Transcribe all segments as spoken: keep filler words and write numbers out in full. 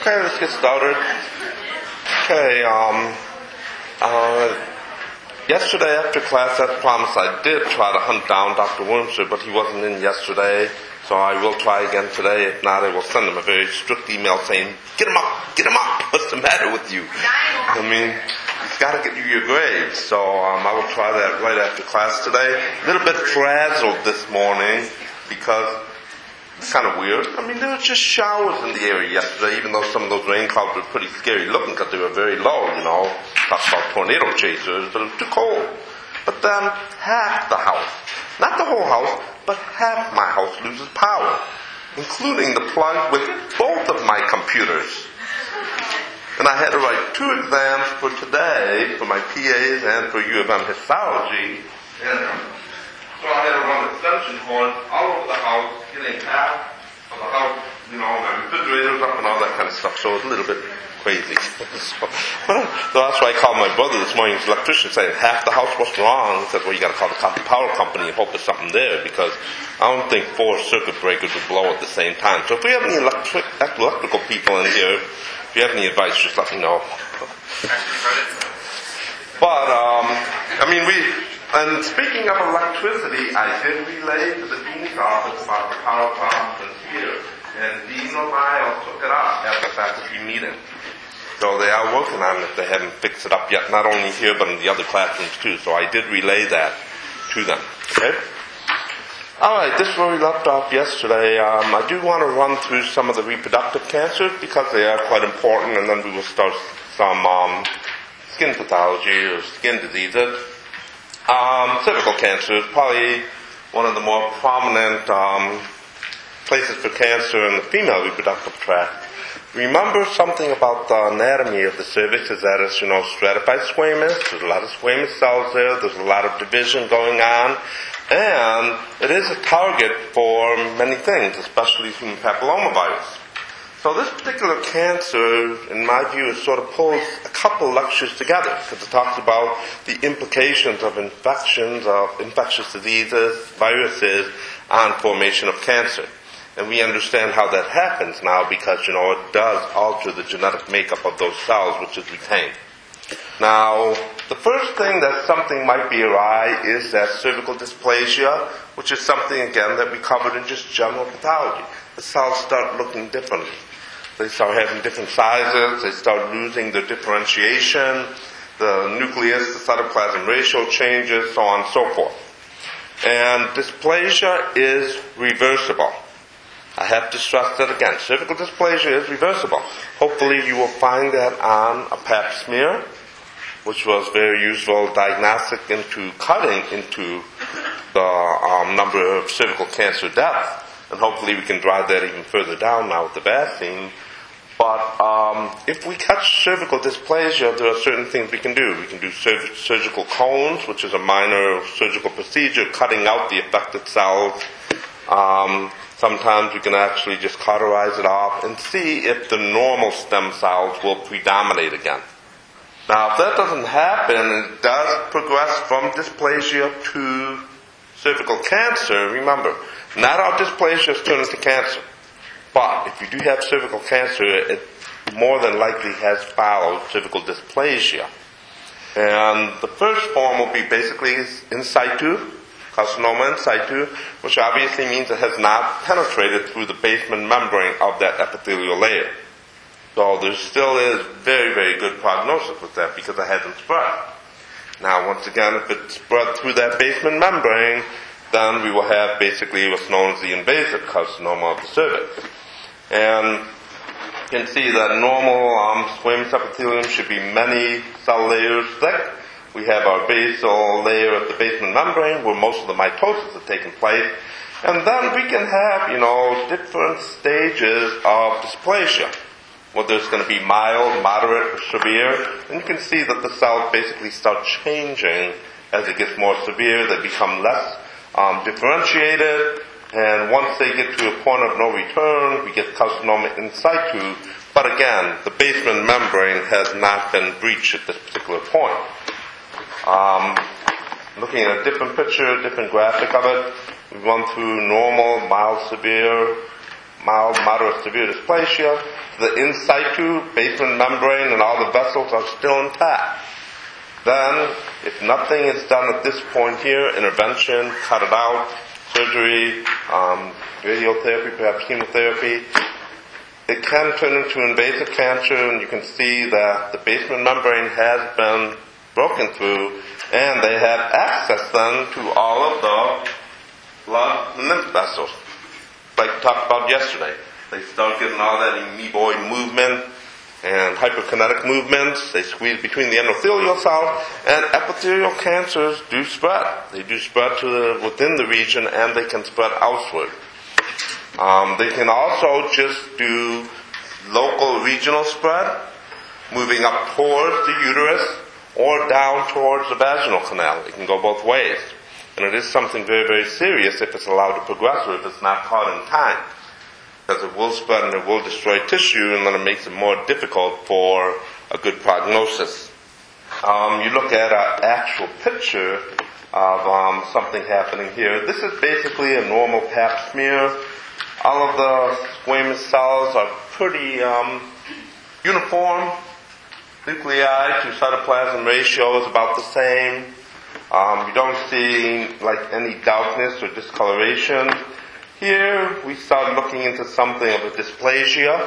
Okay, let's get started. Okay, um, uh, yesterday after class, as promised, I did try to hunt down Doctor Wormser, but he wasn't in yesterday, so I will try again today. If not, I will send him a very strict email saying, get him up, get him up, what's the matter with you? I mean, he's got to get you your grades, so um, I will try that right after class today. A little bit frazzled this morning, because it's kind of weird. I mean, there were just showers in the area yesterday, even though some of those rain clouds were pretty scary looking because they were very low, you know. Talk about tornado chasers, but it was too cold. But then half the house, not the whole house, but half my house loses power, including the plug with both of my computers. And I had to write two exams for today, for my P As and for U of M histology. And so I had to run extension cords all over the house, getting half of the house, you know, my refrigerators up and all that kind of stuff. So it was a little bit crazy. so, so that's why I called my brother this morning, his electrician, saying half the house was wrong. He said, well, you got to call the power company and hope there's something there, because I don't think four circuit breakers would blow at the same time. So if we have any electric, electrical people in here, if you have any advice, just let me know. But, um, I mean, we... And speaking of electricity, I did relay to the dean's office about the power problems here, and Dean O'Neill took it up at the faculty meeting. So they are working on it if they haven't fixed it up yet, not only here but in the other classrooms too. So I did relay that to them. Okay? Alright, this is where we left off yesterday. Um, I do want to run through some of the reproductive cancers because they are quite important, and then we will start some um, skin pathology or skin diseases. Um, cervical cancer is probably one of the more prominent um, places for cancer in the female reproductive tract. Remember something about the anatomy of the cervix is that it's, you know, stratified squamous. There's a lot of squamous cells there. There's a lot of division going on. And it is a target for many things, especially human papillomavirus. So this particular cancer, in my view, sort of pulls a couple lectures together because it talks about the implications of infections, of infectious diseases, viruses, on formation of cancer. And we understand how that happens now because, you know, it does alter the genetic makeup of those cells, which is retained. Now, the first thing that something might be awry is that cervical dysplasia, which is something, again, that we covered in just general pathology. The cells start looking differently. They start having different sizes. They start losing their differentiation. The nucleus, the cytoplasm ratio changes, so on and so forth. And dysplasia is reversible. I have to stress that again. Cervical dysplasia is reversible. Hopefully you will find that on a pap smear, which was very useful diagnostic into cutting into the um, number of cervical cancer deaths. And hopefully we can drive that even further down now with the vaccine. But um, if we catch cervical dysplasia, there are certain things we can do. We can do sur- surgical cones, which is a minor surgical procedure, cutting out the affected cells. Um, sometimes we can actually just cauterize it off and see if the normal stem cells will predominate again. Now, if that doesn't happen, and it does progress from dysplasia to cervical cancer, remember, not all dysplasias turn into cancer. But if you do have cervical cancer, it more than likely has followed cervical dysplasia. And the first form will be basically in situ, carcinoma in situ, which obviously means it has not penetrated through the basement membrane of that epithelial layer. So there still is very, very good prognosis with that because it hasn't spread. Now, once again, if it spread through that basement membrane, then we will have basically what's known as the invasive carcinoma of the cervix. And you can see that normal um, squamous epithelium should be many cell layers thick. We have our basal layer at the basement membrane where most of the mitosis has taken place. And then we can have, you know, different stages of dysplasia, whether it's going to be mild, moderate, or severe. And you can see that the cells basically start changing as it gets more severe. They become less um, differentiated. And once they get to a point of no return, we get carcinoma in situ. But again, the basement membrane has not been breached at this particular point. Um, looking at a different picture, different graphic of it, we run through normal, mild, severe, mild, moderate, severe dysplasia. The in situ, basement membrane, and all the vessels are still intact. Then, if nothing is done at this point here, intervention, cut it out, surgery, um, radiotherapy, perhaps chemotherapy, it can turn into invasive cancer, and you can see that the basement membrane has been broken through, and they have access then to all of the blood and lymph vessels, like we talked about yesterday. They start getting all that amoeboid movement and hyperkinetic movements. They squeeze between the endothelial cells, and epithelial cancers do spread. They do spread to the, within the region, and they can spread outward. Um, they can also just do local regional spread, moving up towards the uterus or down towards the vaginal canal. It can go both ways. And it is something very, very serious if it's allowed to progress or if it's not caught in time. Because it will spread and it will destroy tissue, and then it makes it more difficult for a good prognosis. Um, you look at an actual picture of um, something happening here. This is basically a normal pap smear. All of the squamous cells are pretty um, uniform. Nuclei to cytoplasm ratio is about the same. Um, you don't see like any darkness or discoloration. Here we start looking into something of a dysplasia.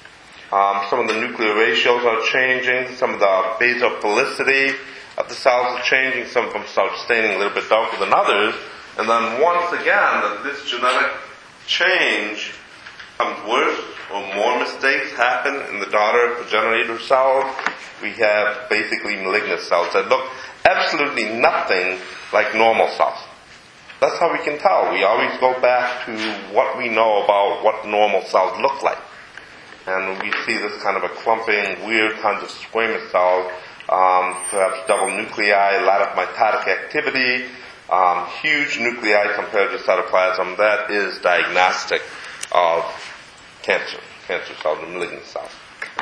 Um, some of the nuclear ratios are changing. Some of the basophilicity of the cells are changing. Some of them start staining a little bit darker than others. And then once again, that this genetic change becomes worse or more mistakes happen in the daughter progenitor cells. We have basically malignant cells that look absolutely nothing like normal cells. That's how we can tell. We always go back to what we know about what normal cells look like. And we see this kind of a clumping, weird kinds of squamous cells, um, perhaps double nuclei, a lot of mitotic activity, um, huge nuclei compared to cytoplasm. That is diagnostic of cancer, cancer cells and malignant cells.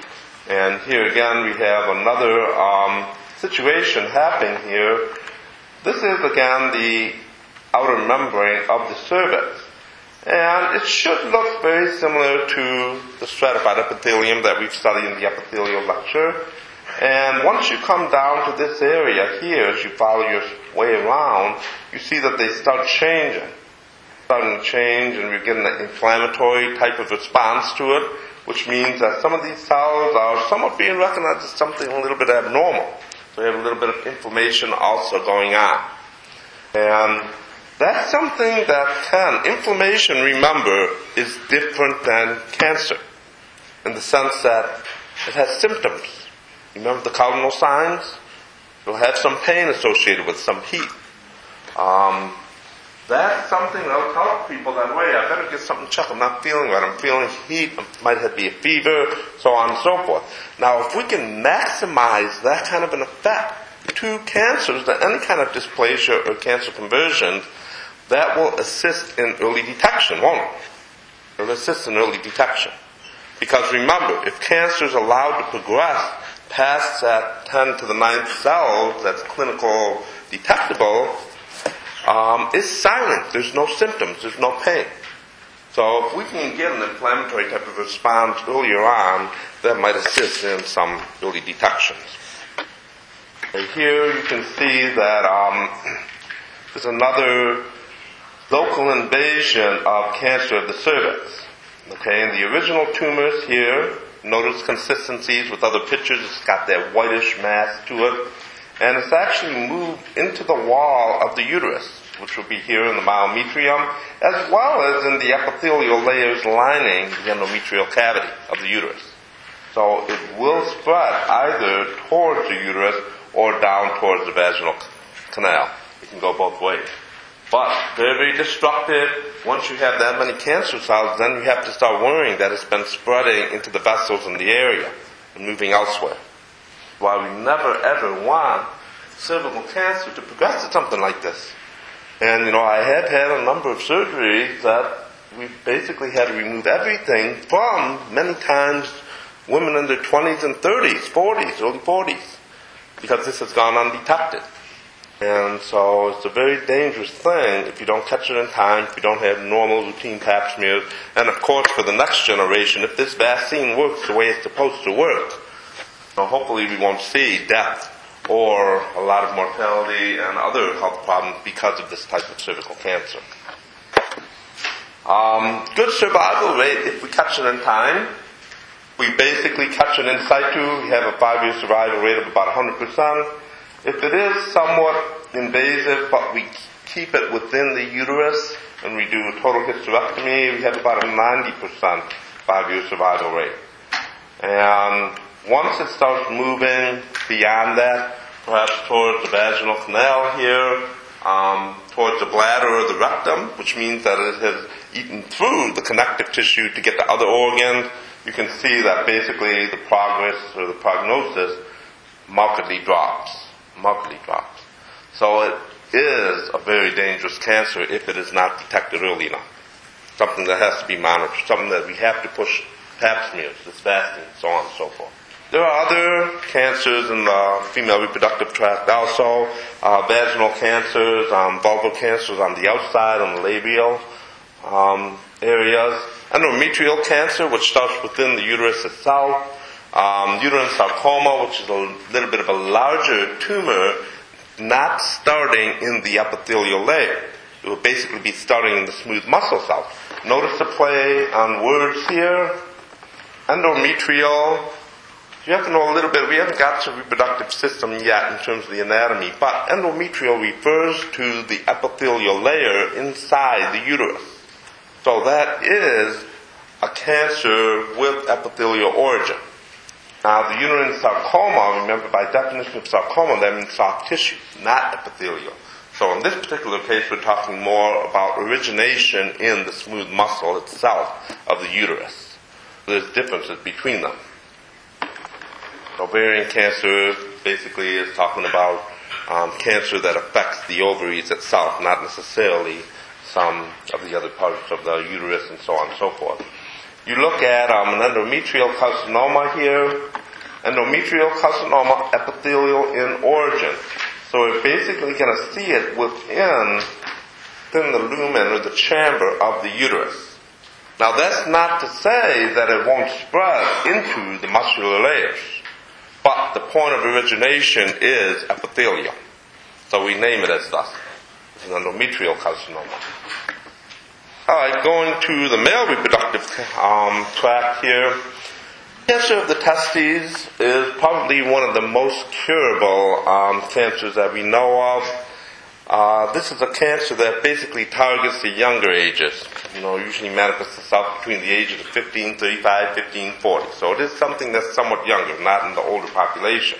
And here again we have another um, situation happening here. This is again the outer membrane of the cervix. And it should look very similar to the stratified epithelium that we've studied in the epithelial lecture. And once you come down to this area here, as you follow your way around, you see that they start changing. Starting to change, and we're getting an inflammatory type of response to it, which means that some of these cells are somewhat being recognized as something a little bit abnormal. So we have a little bit of inflammation also going on. And that's something that can, inflammation, remember, is different than cancer in the sense that it has symptoms. Remember the cardinal signs? You'll have some pain associated with some heat. Um, that's something that'll tell people that, wait, I better get something checked. I'm not feeling right. I'm feeling heat. It might have be a fever, so on and so forth. Now, if we can maximize that kind of an effect to cancers, that any kind of dysplasia or cancer conversion, that will assist in early detection, won't it? It will assist in early detection. Because remember, if cancer is allowed to progress past that ten to the ninth cell that's clinical detectable, um, it's silent. There's no symptoms. There's no pain. So if we can get an inflammatory type of response earlier on, that might assist in some early detections. And here you can see that um, there's another local invasion of cancer of the cervix. Okay, and the original tumors here, notice consistencies with other pictures. It's got that whitish mass to it. And it's actually moved into the wall of the uterus, which will be here in the myometrium, as well as in the epithelial layers lining the endometrial cavity of the uterus. So it will spread either towards the uterus or down towards the vaginal canal. It can go both ways. But very, very destructive. Once you have that many cancer cells, then you have to start worrying that it's been spreading into the vessels in the area and moving elsewhere. Why we never ever want cervical cancer to progress to something like this. And you know, I had had a number of surgeries that we basically had to remove everything from, many times, women in their twenties and thirties, forties, early forties, because this has gone undetected. And so it's a very dangerous thing if you don't catch it in time, if you don't have normal routine pap smears. And of course for the next generation, if this vaccine works the way it's supposed to work, so hopefully we won't see death or a lot of mortality and other health problems because of this type of cervical cancer. Um, good survival rate if we catch it in time. We basically catch it in situ. We have a five-year survival rate of about one hundred percent. If it is somewhat invasive, but we keep it within the uterus and we do a total hysterectomy, we have about a ninety percent five-year survival rate. And once it starts moving beyond that, perhaps towards the vaginal canal here, um, towards the bladder or the rectum, which means that it has eaten through the connective tissue to get to other organs, you can see that basically the progress or the prognosis markedly drops. Markedly drops. So it is a very dangerous cancer if it is not detected early enough. Something that has to be monitored, something that we have to push pap smears, this vaccine, so on and so forth. There are other cancers in the female reproductive tract also, uh, vaginal cancers, um, vulval cancers on the outside, on the labial um, areas, endometrial cancer, which starts within the uterus itself, um, uterine sarcoma, which is a little bit of a larger tumor, not starting in the epithelial layer. It will basically be starting in the smooth muscle cells. Notice the play on words here. Endometrial. You have to know a little bit. We haven't got to the reproductive system yet in terms of the anatomy, but endometrial refers to the epithelial layer inside the uterus. So that is a cancer with epithelial origin. Now, the uterine sarcoma, remember by definition of sarcoma, that means soft tissue, not epithelial. So in this particular case, we're talking more about origination in the smooth muscle itself of the uterus. There's differences between them. Ovarian cancer basically is talking about um, cancer that affects the ovaries itself, not necessarily some of the other parts of the uterus and so on and so forth. You look at um, an endometrial carcinoma here. Endometrial carcinoma, epithelial in origin. So we're basically going to see it within, within the lumen or the chamber of the uterus. Now that's not to say that it won't spread into the muscular layers. But the point of origination is epithelial. So we name it as thus. It's an endometrial carcinoma. Alright, going to the male reproductive um, tract here. Cancer of the testes is probably one of the most curable um, cancers that we know of. Uh, this is a cancer that basically targets the younger ages. You know, usually manifests itself between the ages of fifteen, thirty-five, fifteen, forty. So it is something that's somewhat younger, not in the older population.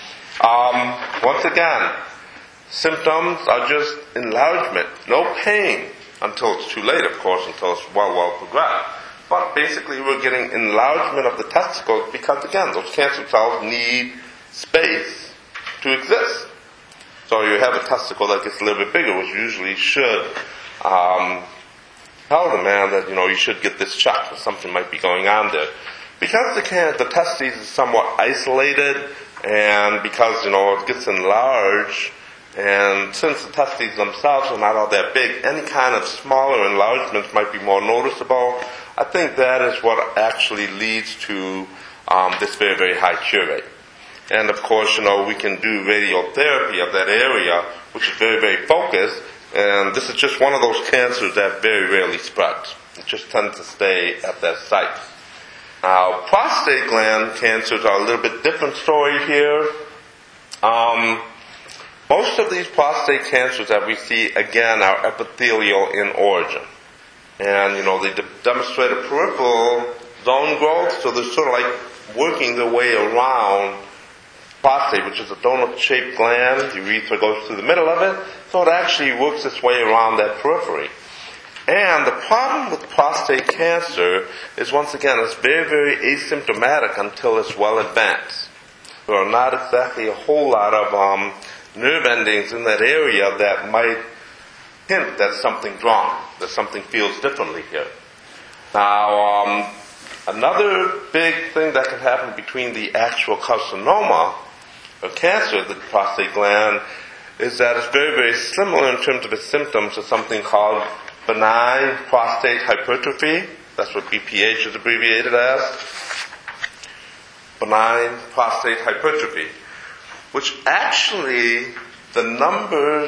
Um, once again, symptoms are just enlargement, no pain until it's too late, of course, until it's well, well progressed. But basically we're getting enlargement of the testicles because, again, those cancer cells need space to exist. So you have a testicle that gets a little bit bigger, which usually should um, tell the man that, you know, you should get this checked, or something might be going on there. Because the, can- the testes is somewhat isolated, and because, you know, it gets enlarged, and since the testes themselves are not all that big, any kind of smaller enlargements might be more noticeable. I think that is what actually leads to um, this very, very high cure rate. And of course, you know, we can do radiotherapy of that area, which is very, very focused. And this is just one of those cancers that very rarely spreads. It just tends to stay at that site. Now, prostate gland cancers are a little bit different story here. Um, most of these prostate cancers that we see, again, are epithelial in origin. And, you know, they de- demonstrate a peripheral zone growth, so they're sort of like working their way around prostate, which is a donut-shaped gland. The urethra goes through the middle of it, so it actually works its way around that periphery. And the problem with prostate cancer is, once again, it's very, very asymptomatic until it's well advanced. There are not exactly a whole lot of um, nerve endings in that area that might hint that something's wrong, that something feels differently here. Now, um, another big thing that can happen between the actual carcinoma or cancer of the prostate gland is that it's very, very similar in terms of its symptoms to something called benign prostate hypertrophy. That's what B P H is abbreviated as. Benign prostate hypertrophy, which actually the numbers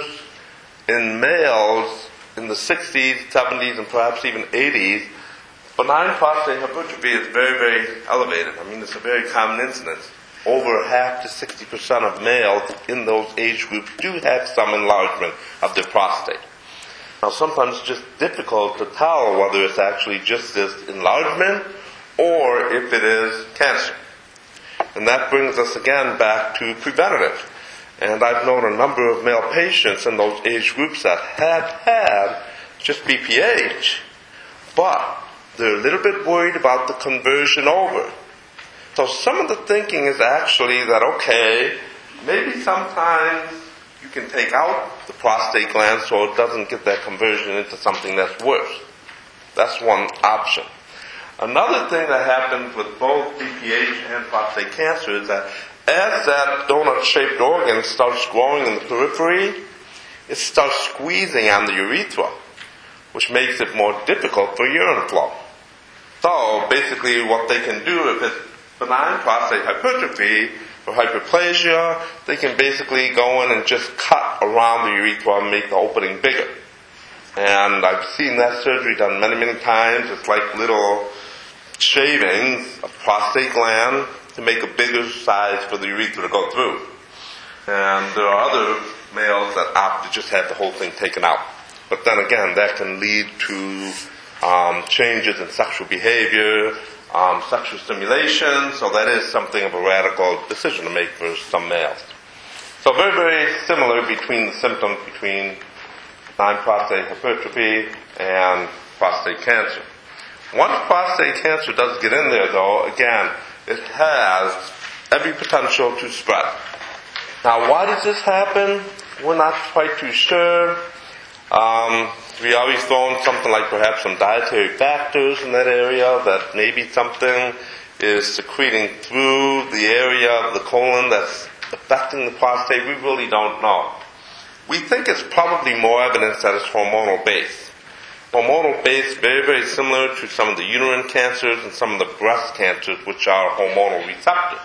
in males in the sixties, seventies, and perhaps even eighties, benign prostate hypertrophy is very, very elevated. I mean, it's a very common incidence. Over half to sixty percent of males in those age groups do have some enlargement of their prostate. Now, sometimes it's just difficult to tell whether it's actually just this enlargement or if it is cancer. And that brings us again back to preventative. And I've known a number of male patients in those age groups that have had just B P H, but they're a little bit worried about the conversion over. So some of the thinking is actually that, okay, maybe sometimes you can take out the prostate gland so it doesn't get that conversion into something that's worse. That's one option. Another thing that happens with both B P H and prostate cancer is that as that donut-shaped organ starts growing in the periphery, it starts squeezing on the urethra, which makes it more difficult for urine flow. So basically what they can do if it's benign prostate hypertrophy or hyperplasia, they can basically go in and just cut around the urethra and make the opening bigger. And I've seen that surgery done many, many times. It's like little shavings of prostate gland to make a bigger size for the urethra to go through. And there are other males that opt to just have the whole thing taken out. But then again, that can lead to um, changes in sexual behavior, um, sexual stimulation, so that is something of a radical decision to make for some males. So very, very similar between the symptoms between benign prostate hypertrophy and prostate cancer. Once prostate cancer does get in there, though, again, it has every potential to spread. Now, why does this happen? We're not quite too sure. Um, we always throw in something like perhaps some dietary factors in that area, that maybe something is secreting through the area of the colon that's affecting the prostate. We really don't know. We think it's probably more evidence that it's hormonal based. Hormonal based, very, very similar to some of the uterine cancers and some of the breast cancers, which are hormonal receptive.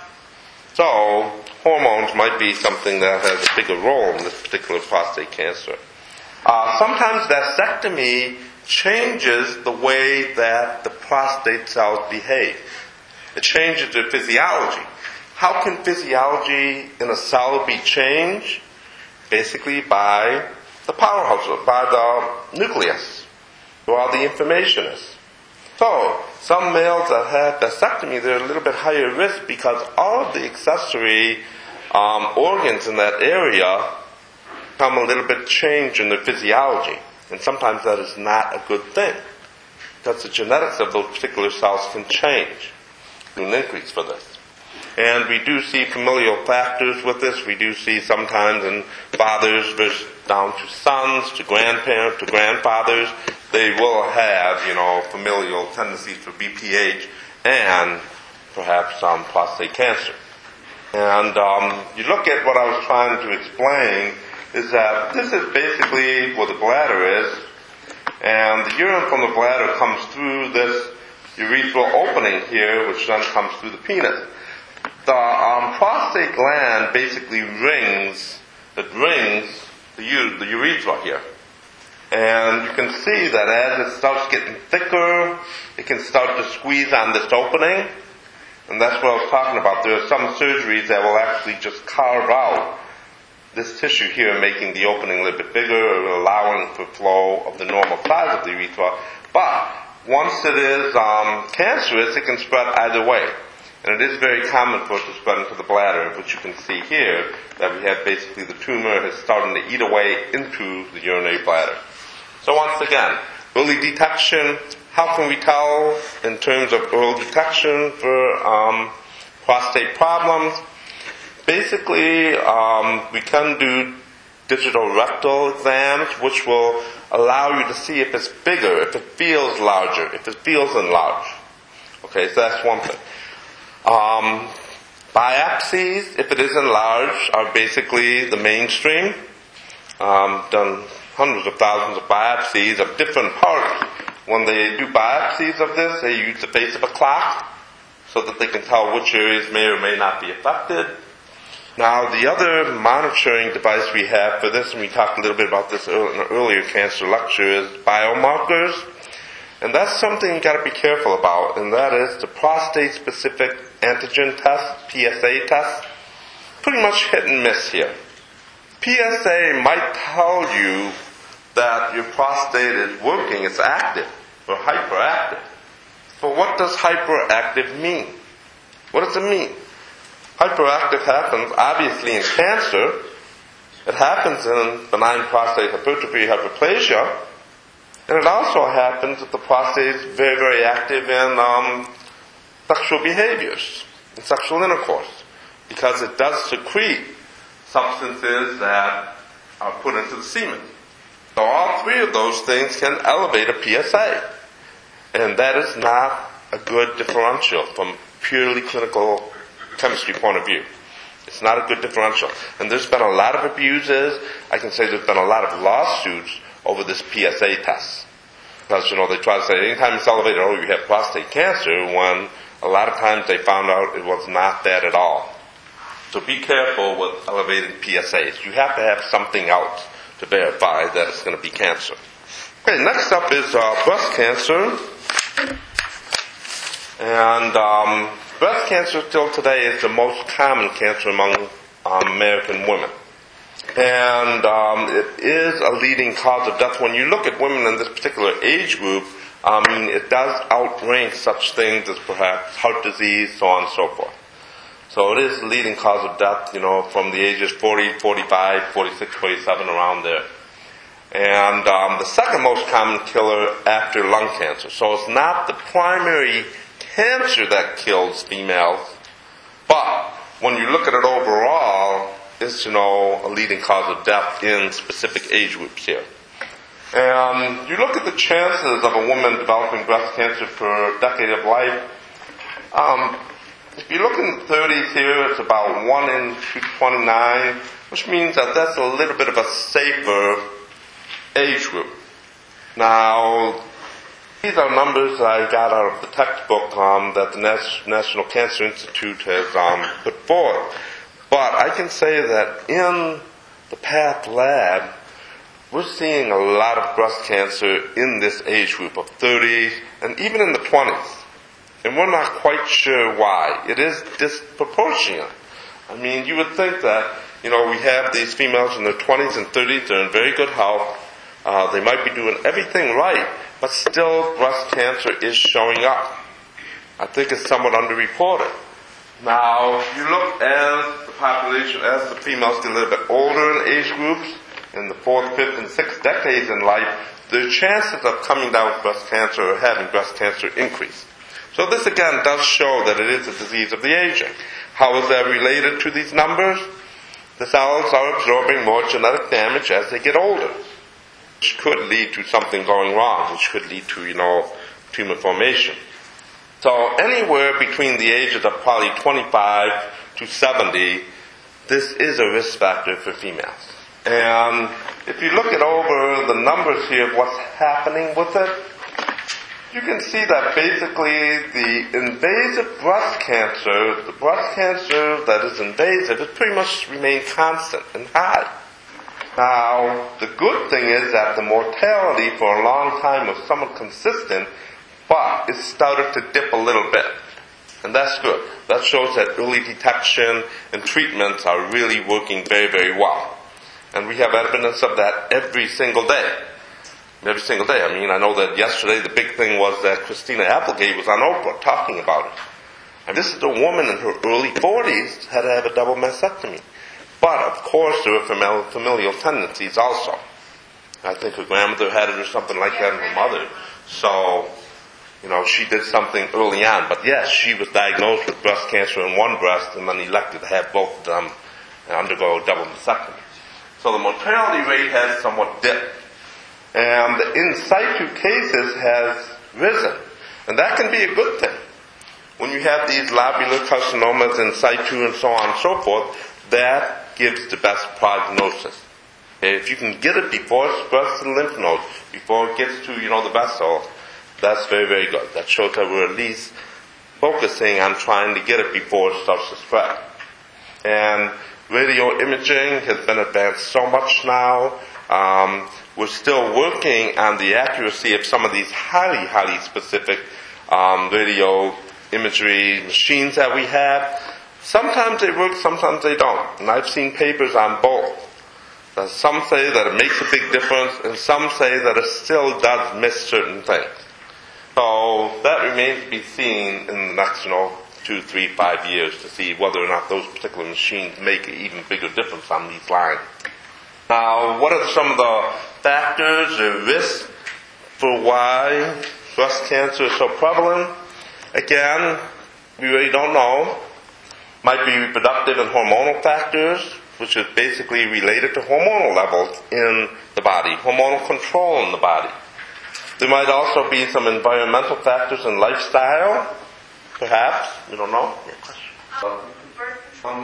So, hormones might be something that has a bigger role in this particular prostate cancer. Uh, sometimes vasectomy changes the way that the prostate cells behave. It changes their physiology. How can physiology in a cell be changed? Basically by the powerhouse, by the nucleus, where all the information is. So, some males that have vasectomy, they're a little bit higher risk because all of the accessory um, organs in that area become a little bit changed in their physiology. And sometimes that is not a good thing, because the genetics of those particular cells can change. There's an increase for this. And we do see familial factors with this. We do see sometimes in fathers versus down to sons, to grandparents, to grandfathers, they will have, you know, familial tendencies for B P H and perhaps some um, prostate cancer. And um, you look at what I was trying to explain is that this is basically where the bladder is, and the urine from the bladder comes through this urethral opening here, which then comes through the penis. The um, prostate gland basically rings, it rings the, u- the urethra here. And you can see that as it starts getting thicker, it can start to squeeze on this opening. And that's what I was talking about. There are some surgeries that will actually just carve out this tissue here, making the opening a little bit bigger, allowing for flow of the normal size of the urethra. But once it is um, cancerous, it can spread either way. And it is very common for it to spread into the bladder, which you can see here, that we have basically the tumor is starting to eat away into the urinary bladder. So once again, early detection, how can we tell in terms of early detection for um, prostate problems? Basically, um, we can do digital rectal exams, which will allow you to see if it's bigger, if it feels larger, if it feels enlarged. Okay, so that's one thing. Um, biopsies, if it is enlarged, are basically the mainstream. um, done hundreds of thousands of biopsies of different parts. When they do biopsies of this, they use the face of a clock so that they can tell which areas may or may not be affected. Now, the other monitoring device we have for this, and we talked a little bit about this in an earlier cancer lecture, is biomarkers. And that's something you've got to be careful about, and that is the prostate-specific antigen test, P S A test. Pretty much hit and miss here. P S A might tell you that your prostate is working, it's active, or hyperactive. But what does hyperactive mean? What does it mean? Hyperactive happens, obviously, in cancer. It happens in benign prostate hypertrophy, hyperplasia. And it also happens if the prostate is very, very active in um, sexual behaviors, in sexual intercourse, because it does secrete substances that are put into the semen. So all three of those things can elevate a P S A. And that is not a good differential from purely clinical chemistry point of view. It's not a good differential. And there's been a lot of abuses. I can say there's been a lot of lawsuits over this P S A test. Because, you know, they try to say anytime it's elevated, oh, you have prostate cancer, when a lot of times they found out it was not that at all. So be careful with elevated P S As. You have to have something else to verify that it's going to be cancer. Okay, next up is uh, breast cancer. And um, breast cancer still today is the most common cancer among um, American women. And um, it is a leading cause of death. When you look at women in this particular age group, I mean, it does outrank such things as perhaps heart disease, so on and so forth. So it is the leading cause of death, you know, from the ages forty, forty-five, forty-six, forty-seven, around there. And um, the second most common killer after lung cancer. So it's not the primary cancer that kills females, but when you look at it overall, it's, you know, a leading cause of death in specific age groups here. And you look at the chances of a woman developing breast cancer for a decade of life. Um, if you look in the thirties here, it's about one in two twenty-nine, which means that that's a little bit of a safer age group. Now, these are numbers that I got out of the textbook um, that the National Cancer Institute has um, put forward. But I can say that in the PATH lab, we're seeing a lot of breast cancer in this age group of thirties and even in the twenties. And we're not quite sure why. It is disproportionate. I mean, you would think that, you know, we have these females in their twenties and thirties, they're in very good health, uh, they might be doing everything right, but still breast cancer is showing up. I think it's somewhat underreported. Now, if you look as the population, as the females get a little bit older in age groups, in the fourth, fifth, and sixth decades in life, their chances of coming down with breast cancer or having breast cancer increase. So this again does show that it is a disease of the aging. How is that related to these numbers? The cells are absorbing more genetic damage as they get older, which could lead to something going wrong, which could lead to, you know, tumor formation. So anywhere between the ages of probably twenty-five to seventy, this is a risk factor for females. And if you look at over the numbers here of what's happening with it, you can see that basically the invasive breast cancer, the breast cancer that is invasive, has pretty much remained constant and high. Now, the good thing is that the mortality for a long time was somewhat consistent, but it started to dip a little bit. And that's good. That shows that early detection and treatments are really working very, very well. And we have evidence of that every single day. Every single day. I mean, I know that yesterday the big thing was that Christina Applegate was on Oprah talking about it. And this is a woman in her early forties had to have a double mastectomy. But, of course, there were familial tendencies also. I think her grandmother had it or something like that, and her mother. So, you know, she did something early on. But yes, she was diagnosed with breast cancer in one breast and then elected to have both of them and undergo double mastectomy. So the mortality rate has somewhat dipped. And the in situ cases has risen. And that can be a good thing. When you have these lobular carcinomas in situ and so on and so forth, that gives the best prognosis. Okay, if you can get it before it spreads to the lymph nodes, before it gets to, you know, the vessel, that's very, very good. That shows that we're at least focusing on trying to get it before it starts to spread. And radio imaging has been advanced so much now. Um, we're still working on the accuracy of some of these highly, highly specific um, radio imagery machines that we have. Sometimes they work, sometimes they don't. And I've seen papers on both. Uh, some say that it makes a big difference, and some say that it still does miss certain things. So that remains to be seen in the next, you know, two, three, five years to see whether or not those particular machines make an even bigger difference on these lines. Now, what are some of the factors or risks for why breast cancer is so prevalent? Again, we really don't know. Might be reproductive and hormonal factors, which is basically related to hormonal levels in the body, hormonal control in the body. There might also be some environmental factors and lifestyle, perhaps. We don't know. Yeah, question. Um,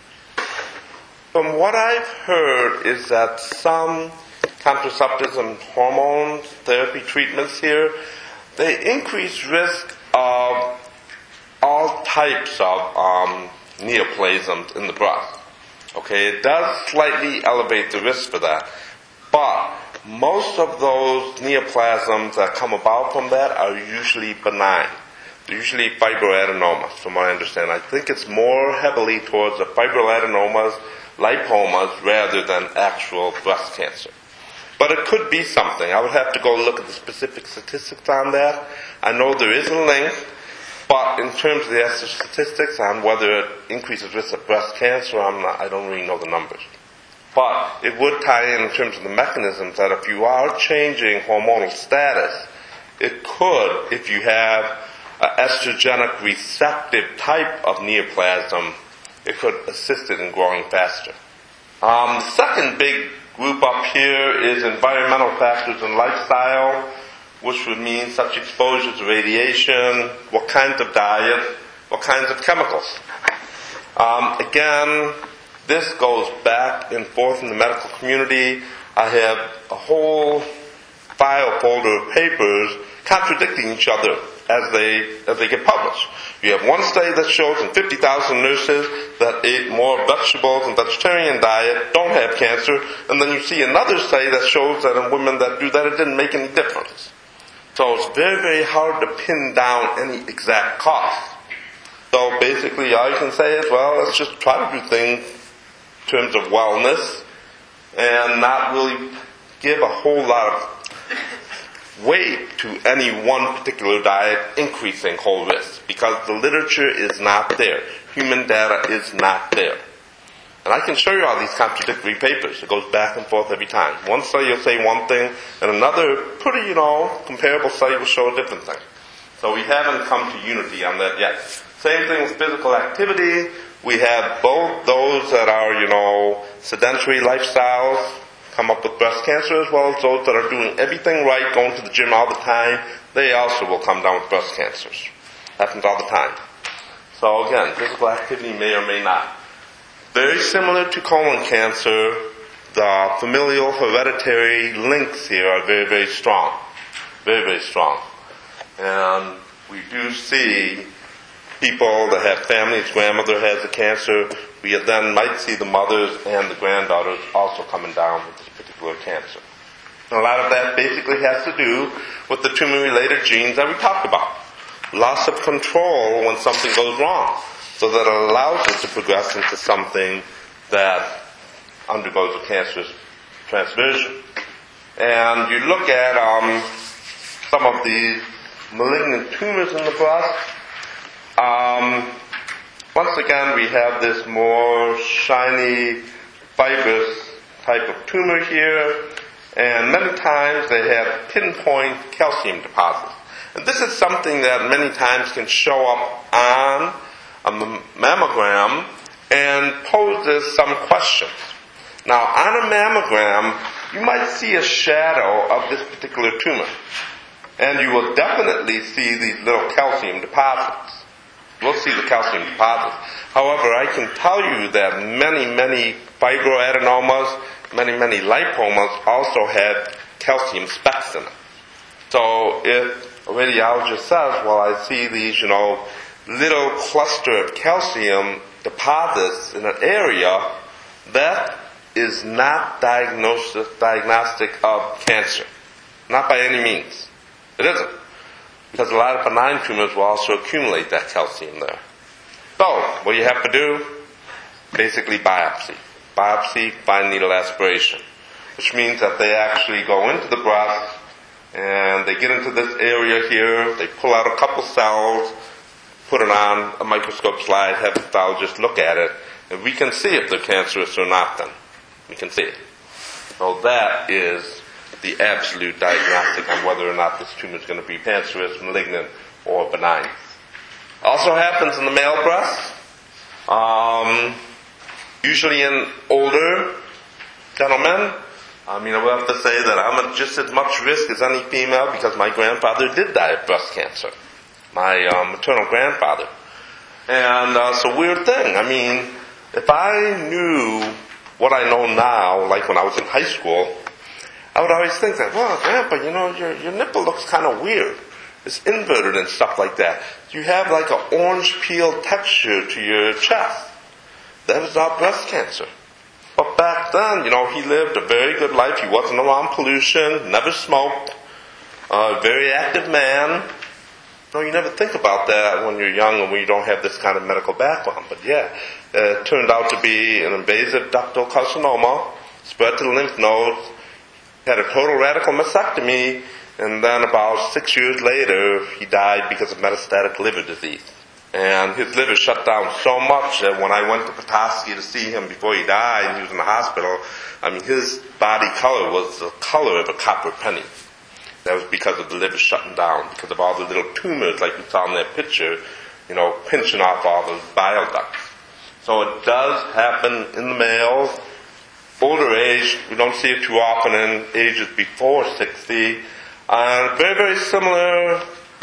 from what I've heard is that some contraceptives and hormone therapy treatments here, they increase risk of all types of um, neoplasms in the breast. Okay, it does slightly elevate the risk for that. But most of those neoplasms that come about from that are usually benign. They're usually fibroadenomas, from what I understand. I think it's more heavily towards the fibroadenomas, lipomas, rather than actual breast cancer. But it could be something. I would have to go look at the specific statistics on that. I know there is a link. But in terms of the actual statistics on whether it increases risk of breast cancer, I'm not, I don't really know the numbers. But it would tie in in terms of the mechanisms that if you are changing hormonal status, it could, if you have an estrogenic receptive type of neoplasm, it could assist it in growing faster. Um, the second big group up here is environmental factors and lifestyle, which would mean such exposure to radiation, what kinds of diet, what kinds of chemicals. Um, again, this goes back and forth in the medical community. I have a whole file folder of papers contradicting each other as they as they get published. You have one study that shows in fifty thousand nurses that ate more vegetables and vegetarian diet don't have cancer, and then you see another study that shows that in women that do that it didn't make any difference. So it's very, very hard to pin down any exact cause. So basically all you can say is, well, let's just try to do things in terms of wellness and not really give a whole lot of weight to any one particular diet increasing whole risk, because the literature is not there. Human data is not there. And I can show you all these contradictory papers. It goes back and forth every time. One study will say one thing, and another pretty, you know, comparable study will show a different thing. So we haven't come to unity on that yet. Same thing with physical activity. We have both those that are, you know, sedentary lifestyles come up with breast cancer, as well as those that are doing everything right, going to the gym all the time. They also will come down with breast cancers. Happens all the time. So again, physical activity may or may not. Very similar to colon cancer, the familial hereditary links here are very, very strong. Very, very strong. And we do see people that have families, grandmother has the cancer, we then might see the mothers and the granddaughters also coming down with this particular cancer. And a lot of that basically has to do with the tumor-related genes that we talked about. Loss of control when something goes wrong, so that it allows it to progress into something that undergoes a cancerous transversion. And you look at um, some of these malignant tumors in the breast. Um, once again, we have this more shiny, fibrous type of tumor here, and many times they have pinpoint calcium deposits. And this is something that many times can show up on a mammogram and poses some questions. Now, on a mammogram, you might see a shadow of this particular tumor, and you will definitely see these little calcium deposits. we'll see the calcium deposits. However, I can tell you that many, many fibroadenomas, many, many lipomas also have calcium specks in them. So if a radiologist says, well, I see these, you know, little cluster of calcium deposits in an area, that is not diagnosis, diagnostic of cancer. Not by any means. It isn't. Because a lot of benign tumors will also accumulate that calcium there. So, what you have to do? Basically biopsy. Biopsy, fine needle aspiration. Which means that they actually go into the breast, and they get into this area here, they pull out a couple cells, put it on a microscope slide, have the pathologist look at it, and we can see if they're cancerous or not then. We can see it. So that is the absolute diagnostic on whether or not this tumor is going to be cancerous, malignant, or benign. Also happens in the male breast, um, usually in older gentlemen. I mean, I will have to say that I'm at just as much risk as any female because my grandfather did die of breast cancer. My um, maternal grandfather. And uh, it's a weird thing. I mean, if I knew what I know now, like when I was in high school, I would always think that, well, Grandpa, you know, your, your nipple looks kind of weird. It's inverted and stuff like that. You have like an orange peel texture to your chest. That is all breast cancer. But back then, you know, he lived a very good life. He wasn't around pollution, never smoked, a very active man. No, you never think about that when you're young and when you don't have this kind of medical background. But yeah, it turned out to be an invasive ductal carcinoma, spread to the lymph nodes, had a total radical mastectomy, and then about six years later, he died because of metastatic liver disease. And his liver shut down so much that when I went to Petoskey to see him before he died, and he was in the hospital, I mean, his body color was the color of a copper penny. That was because of the liver shutting down, because of all the little tumors, like you saw in that picture, you know, pinching off all those bile ducts. So it does happen in the males. Older age, we don't see it too often in ages before sixty. Uh, very, very similar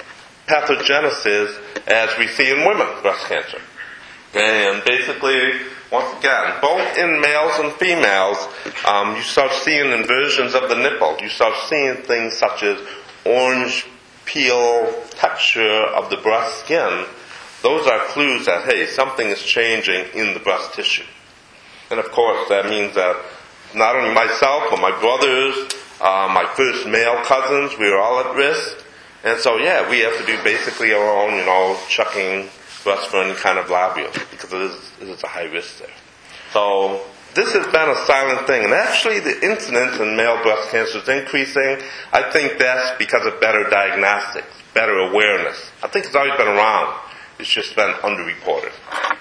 pathogenesis as we see in women, breast cancer. Okay, and basically, once again, both in males and females, um, you start seeing inversions of the nipple. You start seeing things such as orange peel texture of the breast skin. Those are clues that, hey, something is changing in the breast tissue. And of course, that means that not only myself, but my brothers, uh, my first male cousins, we were all at risk. And so, yeah, we have to do basically our own, you know, checking breast for any kind of lobules, because it is, it is a high risk there. So, this has been a silent thing. And actually, the incidence in male breast cancer is increasing. I think that's because of better diagnostics, better awareness. I think it's always been around. It's just been underreported.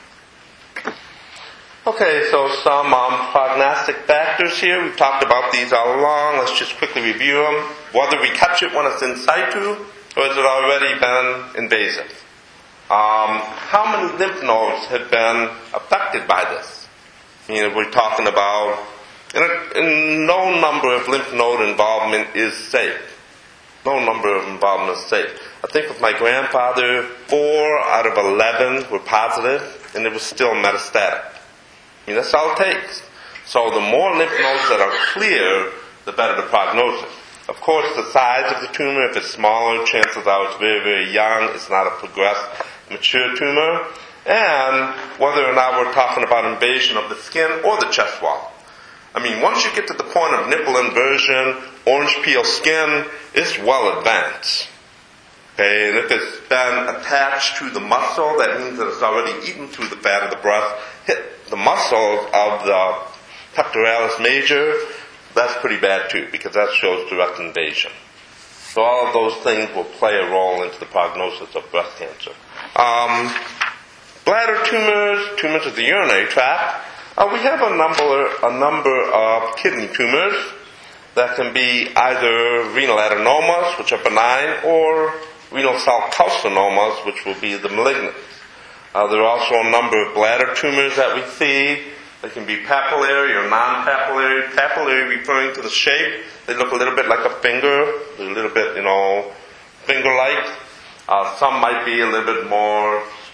Okay, so some um, prognostic factors here. We've talked about these all along. Let's just quickly review them. Whether we catch it when it's in situ, or has it already been invasive? Um, how many lymph nodes have been affected by this? You know, we're talking about, and, a, and no number of lymph node involvement is safe. No number of involvement is safe. I think with my grandfather, four out of eleven were positive, and it was still metastatic. I mean, that's all it takes. So the more lymph nodes that are clear, the better the prognosis. Of course, the size of the tumor, if it's smaller, chances are it's very, very young. It's not a progressed, mature tumor. And whether or not we're talking about invasion of the skin or the chest wall. I mean, once you get to the point of nipple inversion, orange peel skin, it's well advanced. Okay, and if it's been attached to the muscle, that means that it's already eaten through the fat of the breast, hit the muscles of the pectoralis major, that's pretty bad too, because that shows direct invasion. So all of those things will play a role into the prognosis of breast cancer. Um, bladder tumors, tumors of the urinary tract. Uh, we have a number, a number of kidney tumors that can be either renal adenomas, which are benign, or renal cell carcinomas, which will be the malignant. Uh, there are also a number of bladder tumors that we see. They can be papillary or non-papillary. Papillary referring to the shape. They look a little bit like a finger. They're a little bit, you know, finger-like. Uh, some might be a little bit more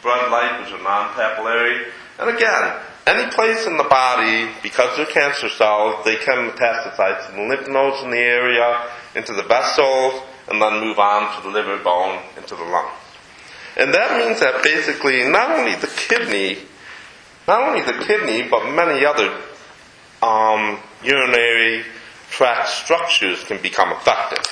blood light, which are non-papillary. And again, any place in the body, because they're cancer cells, they can metastasize to the lymph nodes in the area, into the vessels, and then move on to the liver, bone, into the lungs. And that means that basically not only the kidney, not only the kidney, but many other um, urinary tract structures can become affected.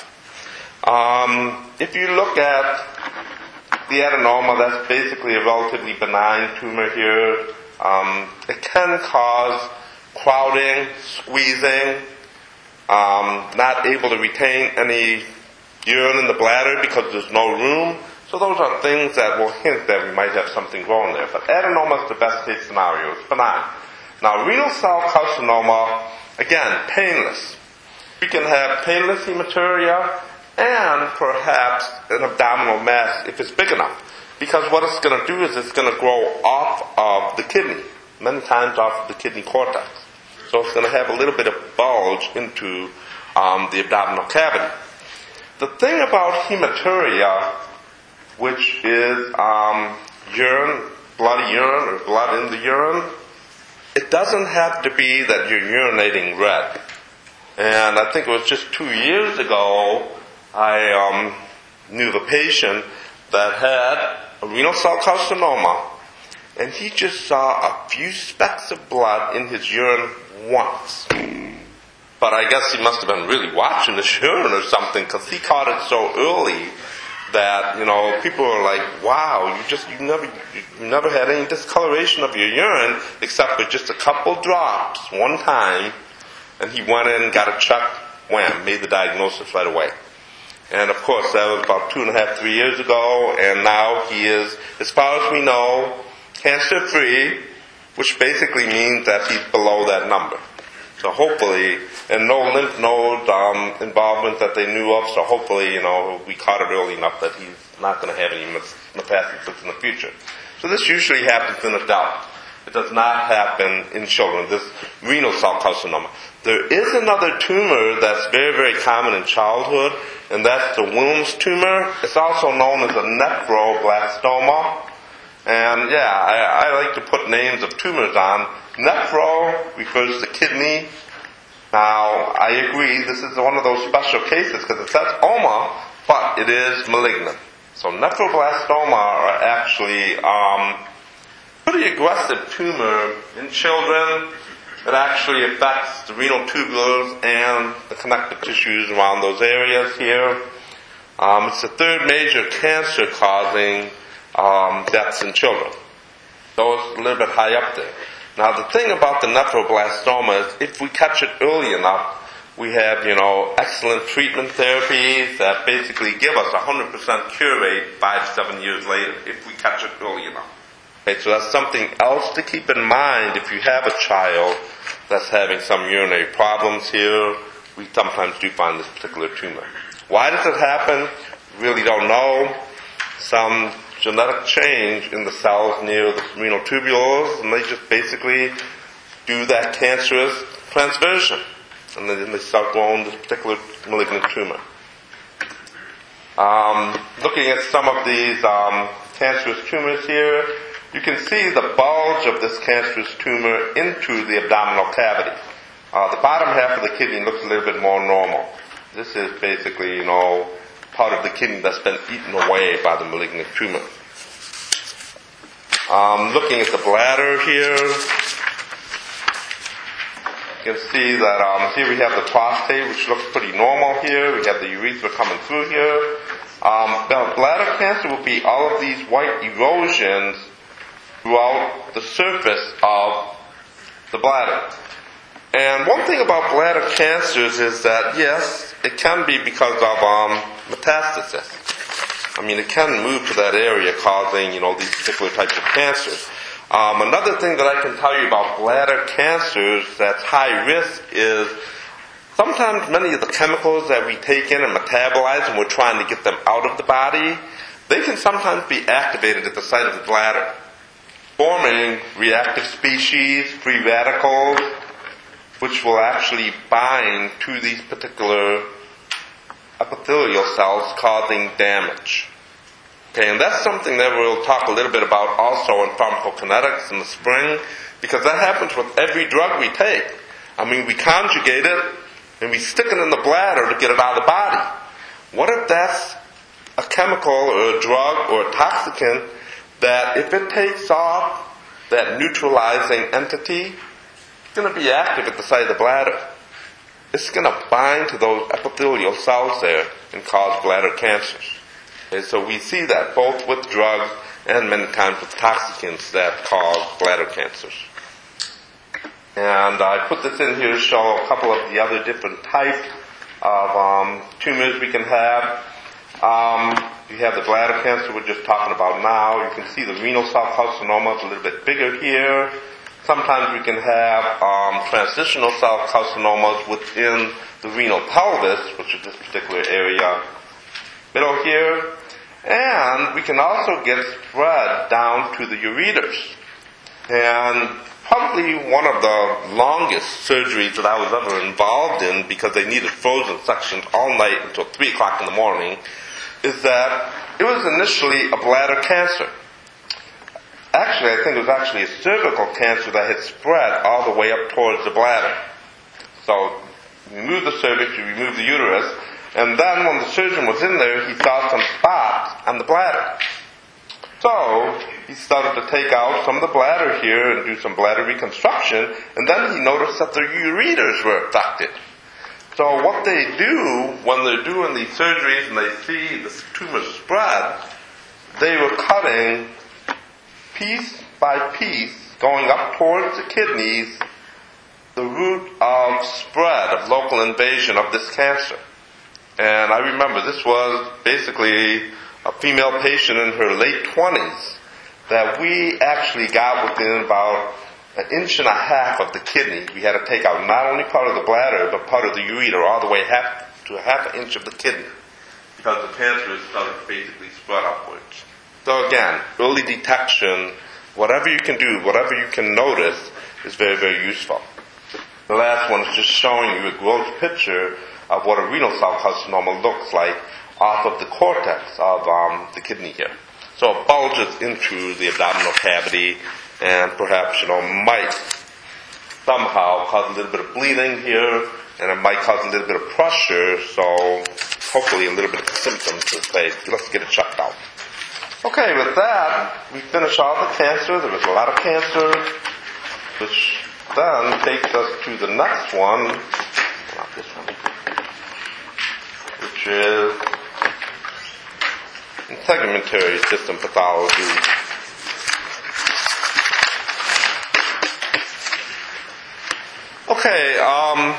Um, if you look at the adenoma, that's basically a relatively benign tumor here. Um, it can cause crowding, squeezing, um, not able to retain any urine in the bladder because there's no room. So those are things that will hint that we might have something growing there. But adenoma is the best case scenario. It's benign. Now, renal cell carcinoma, again, painless. We can have painless hematuria and perhaps an abdominal mass if it's big enough. Because what it's going to do is it's going to grow off of the kidney, many times off of the kidney cortex. So it's going to have a little bit of bulge into um, the abdominal cavity. The thing about hematuria, which is um, urine, bloody urine, or blood in the urine, it doesn't have to be that you're urinating red. And I think it was just two years ago, I um, knew the patient that had a renal cell carcinoma, and he just saw a few specks of blood in his urine once. But I guess he must have been really watching his urine or something, because he caught it so early that, you know, people were like, wow, you just, you never, you never had any discoloration of your urine except for just a couple drops one time, and he went in and got it checked, wham, made the diagnosis right away. And of course, that was about two and a half, three years ago, and now he is, as far as we know, cancer-free, which basically means that he's below that number. So hopefully, and no lymph node um, involvement that they knew of, so hopefully, you know, we caught it early enough that he's not going to have any metastasis in the future. So this usually happens in adults. It does not happen in children, this renal cell carcinoma. There is another tumor that's very, very common in childhood, and that's the Wilms tumor. It's also known as a nephroblastoma. And yeah, I, I like to put names of tumors on. Nephro refers to kidney. Now, I agree, this is one of those special cases because it says oma, but it is malignant. So nephroblastoma are actually um, pretty aggressive tumor in children. It actually affects the renal tubules and the connective tissues around those areas here. Um, it's the third major cancer causing um, deaths in children. Those a little bit high up there. Now the thing about the nephroblastoma is if we catch it early enough, we have, you know, excellent treatment therapies that basically give us a one hundred percent cure rate five, seven years later if we catch it early enough. Okay, so that's something else to keep in mind if you have a child that's having some urinary problems here. We sometimes do find this particular tumor. Why does it happen? Really don't know. Some genetic change in the cells near the renal tubules, and they just basically do that cancerous transversion. And then they start growing this particular malignant tumor. Um, looking at some of these um, cancerous tumors here, you can see the bulge of this cancerous tumor into the abdominal cavity. Uh, the bottom half of the kidney looks a little bit more normal. This is basically, you know, part of the kidney that's been eaten away by the malignant tumor. Um, looking at the bladder here, you can see that um, here we have the prostate, which looks pretty normal here. We have the urethra coming through here. Um, the bladder cancer will be all of these white erosions throughout the surface of the bladder. And one thing about bladder cancers is that, yes, it can be because of um, metastasis. I mean, it can move to that area causing, you know, these particular types of cancers. Um, another thing that I can tell you about bladder cancers that's high risk is sometimes many of the chemicals that we take in and metabolize and we're trying to get them out of the body, they can sometimes be activated at the site of the bladder, forming reactive species, free radicals, which will actually bind to these particular epithelial cells, causing damage. Okay, and that's something that we'll talk a little bit about also in pharmacokinetics in the spring, because that happens with every drug we take. I mean, we conjugate it, and we stick it in the bladder to get it out of the body. What if that's a chemical or a drug or a toxicant that if it takes off that neutralizing entity, it's going to be active at the site of the bladder. It's going to bind to those epithelial cells there and cause bladder cancers. Okay, so we see that both with drugs and many times with toxicants that cause bladder cancers. And I put this in here to show a couple of the other different types of um, tumors we can have. Um, you have the bladder cancer we're just talking about now. You can see the renal cell carcinoma is a little bit bigger here. Sometimes we can have um, transitional cell carcinomas within the renal pelvis, which is this particular area middle here. And we can also get spread down to the ureters. And probably one of the longest surgeries that I was ever involved in, because they needed frozen sections all night until three o'clock in the morning, is that it was initially a bladder cancer. Actually, I think it was actually a cervical cancer that had spread all the way up towards the bladder. So, you remove the cervix, you remove the uterus, and then when the surgeon was in there, he saw some spots on the bladder. So, he started to take out some of the bladder here and do some bladder reconstruction, and then he noticed that the ureters were affected. So what they do when they're doing these surgeries and they see the tumor spread, they were cutting piece by piece, going up towards the kidneys, the route of spread, of local invasion of this cancer. And I remember this was basically a female patient in her late twenties that we actually got within about an inch and a half of the kidney. We had to take out not only part of the bladder, but part of the ureter, all the way half to a half an inch of the kidney, because the cancer is starting to basically spread upwards. So again, early detection, whatever you can do, whatever you can notice, is very, very useful. The last one is just showing you a gross picture of what a renal cell carcinoma looks like off of the cortex of um, the kidney here. So it bulges into the abdominal cavity and perhaps, you know, might somehow cause a little bit of bleeding here, and it might cause a little bit of pressure, so hopefully a little bit of symptoms to say, let's get it checked out. Okay, with that, we finish all the cancer. There was a lot of cancer, which then takes us to the next one, not this one, which is integumentary system pathology. Okay, um,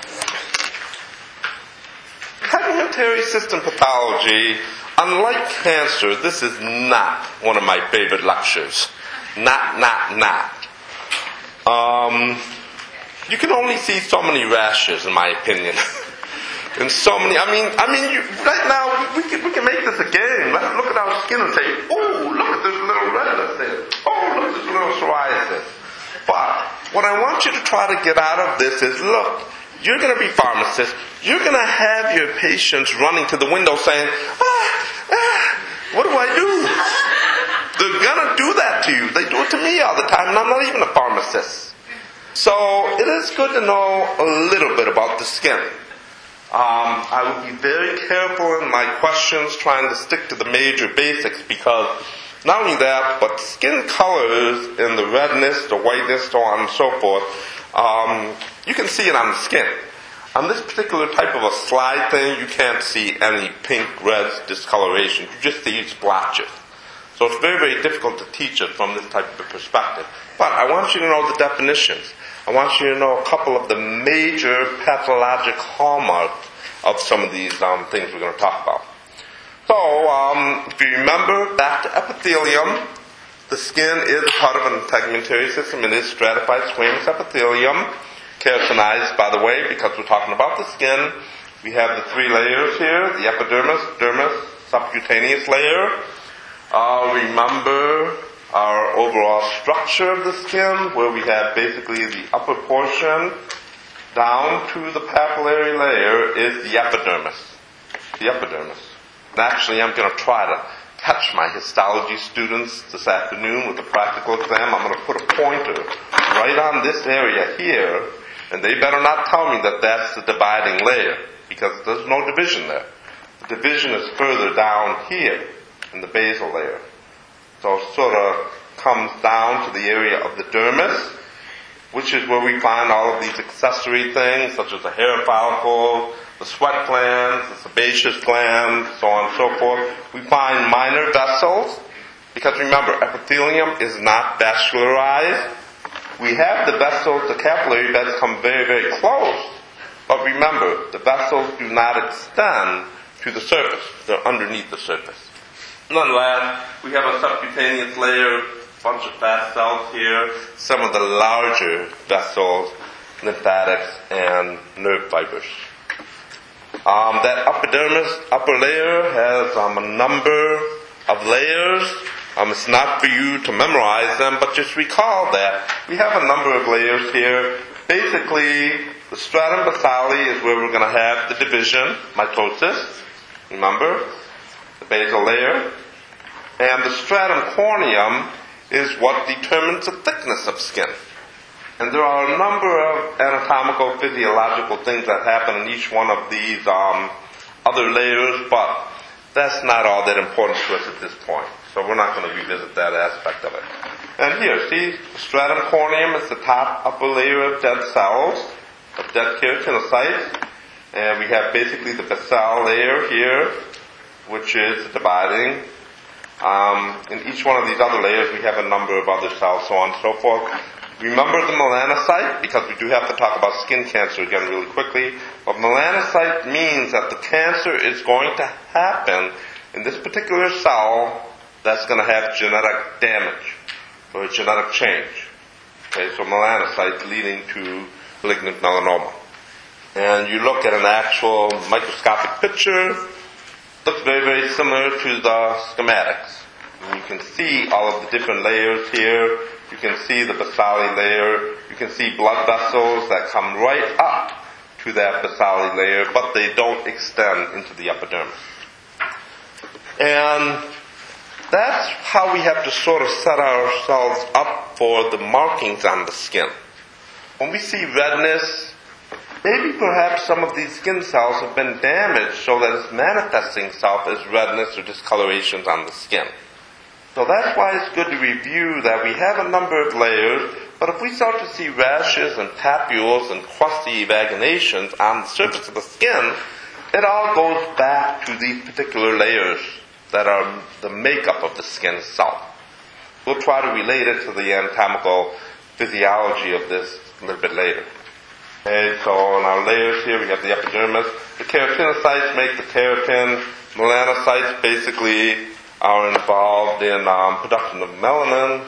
integumentary system pathology, unlike cancer, this is not one of my favorite lectures. Not, not, not. Um, you can only see so many rashes, in my opinion. And so many, I mean, I mean, you, right now, we can, we can make this a game. Let's look at our skin and say, oh, look at this little redness there. Oh, look at this little psoriasis. But what I want you to try to get out of this is, look, you're going to be pharmacists. You're going to have your patients running to the window saying, ah, ah, what do I do? They're going to do that to you. They do it to me all the time, and I'm not even a pharmacist. So it is good to know a little bit about the skin. Um, I would be very careful in my questions trying to stick to the major basics, because not only that, but skin colors and the redness, the whiteness, so on and so forth, um, you can see it on the skin. On this particular type of a slide thing, you can't see any pink, red discoloration. You just see splotches. So it's very, very difficult to teach it from this type of a perspective. But I want you to know the definitions. I want you to know a couple of the major pathologic hallmarks of some of these um, things we're going to talk about. So, um, if you remember, back to epithelium, the skin is part of an integumentary system. It is stratified squamous epithelium, keratinized, by the way, because we're talking about the skin. We have the three layers here, the epidermis, dermis, subcutaneous layer. Uh, remember our overall structure of the skin, where we have basically the upper portion down to the papillary layer is the epidermis. The epidermis. And actually, I'm going to try to catch my histology students this afternoon with a practical exam, I'm going to put a pointer right on this area here, and they better not tell me that that's the dividing layer, because there's no division there. The division is further down here in the basal layer. So it sort of comes down to the area of the dermis, which is where we find all of these accessory things, such as the hair follicle, the sweat glands, the sebaceous glands, so on and so forth. We find minor vessels, because remember, epithelium is not vascularized. We have the vessels, the capillary beds come very, very close, but remember, the vessels do not extend to the surface. They're underneath the surface. Nonetheless, we have a subcutaneous layer, bunch of fat cells here, some of the larger vessels, lymphatics, and nerve fibers. Um, that epidermis upper layer has um, a number of layers. Um, it's not for you to memorize them, but just recall that we have a number of layers here. Basically, the stratum basale is where we're going to have the division, mitosis. Remember, the basal layer. And the stratum corneum is what determines the thickness of skin. And there are a number of anatomical, physiological things that happen in each one of these um, other layers, but that's not all that important to us at this point. So we're not going to revisit that aspect of it. And here, see, the stratum corneum is the top upper layer of dead cells, of dead keratinocytes. And we have basically the basal layer here, which is the dividing. Um, in each one of these other layers, we have a number of other cells, so on and so forth. Remember the melanocyte, because we do have to talk about skin cancer again really quickly. But melanocyte means that the cancer is going to happen in this particular cell that's going to have genetic damage or a genetic change. Okay, so melanocytes leading to malignant melanoma. And you look at an actual microscopic picture, looks very, very similar to the schematics. And you can see all of the different layers here. You can see the basale layer. You can see blood vessels that come right up to that basale layer, but they don't extend into the epidermis. And that's how we have to sort of set ourselves up for the markings on the skin. When we see redness, maybe perhaps some of these skin cells have been damaged so that it's manifesting itself as redness or discolorations on the skin. So that's why it's good to review that we have a number of layers, but if we start to see rashes and papules and crusty evaginations on the surface of the skin, it all goes back to these particular layers that are the makeup of the skin itself. We'll try to relate it to the anatomical physiology of this a little bit later. Okay, so in our layers here we have the epidermis. The keratinocytes make the keratin. Melanocytes basically are involved in um, production of melanin.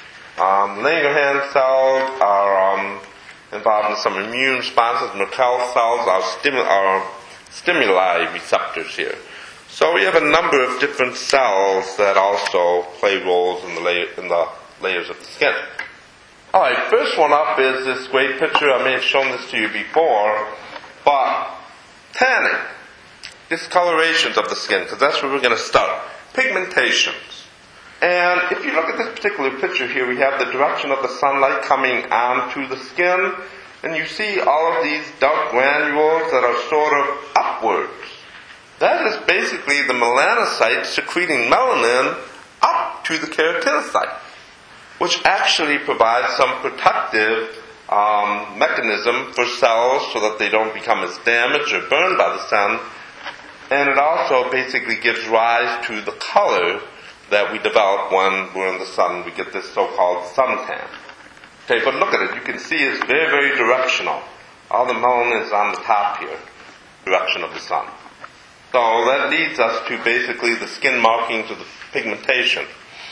Um, Langerhans cells are um, involved in some immune responses. Merkel cells are, stimu- are stimuli receptors here. So we have a number of different cells that also play roles in the, la- in the layers of the skin. Alright, first one up is this great picture. I may have shown this to you before, but tanning, discolorations of the skin, because that's where we're going to start. Pigmentations. And if you look at this particular picture here, we have the direction of the sunlight coming onto the skin, and you see all of these dark granules that are sort of upwards. That is basically the melanocytes secreting melanin up to the keratinocyte, which actually provides some protective um, mechanism for cells so that they don't become as damaged or burned by the sun. And it also basically gives rise to the color that we develop when we're in the sun. We get this so-called suntan. Okay, but look at it. You can see it's very, very directional. All the melanin is on the top here, direction of the sun. So that leads us to basically the skin markings of the pigmentation.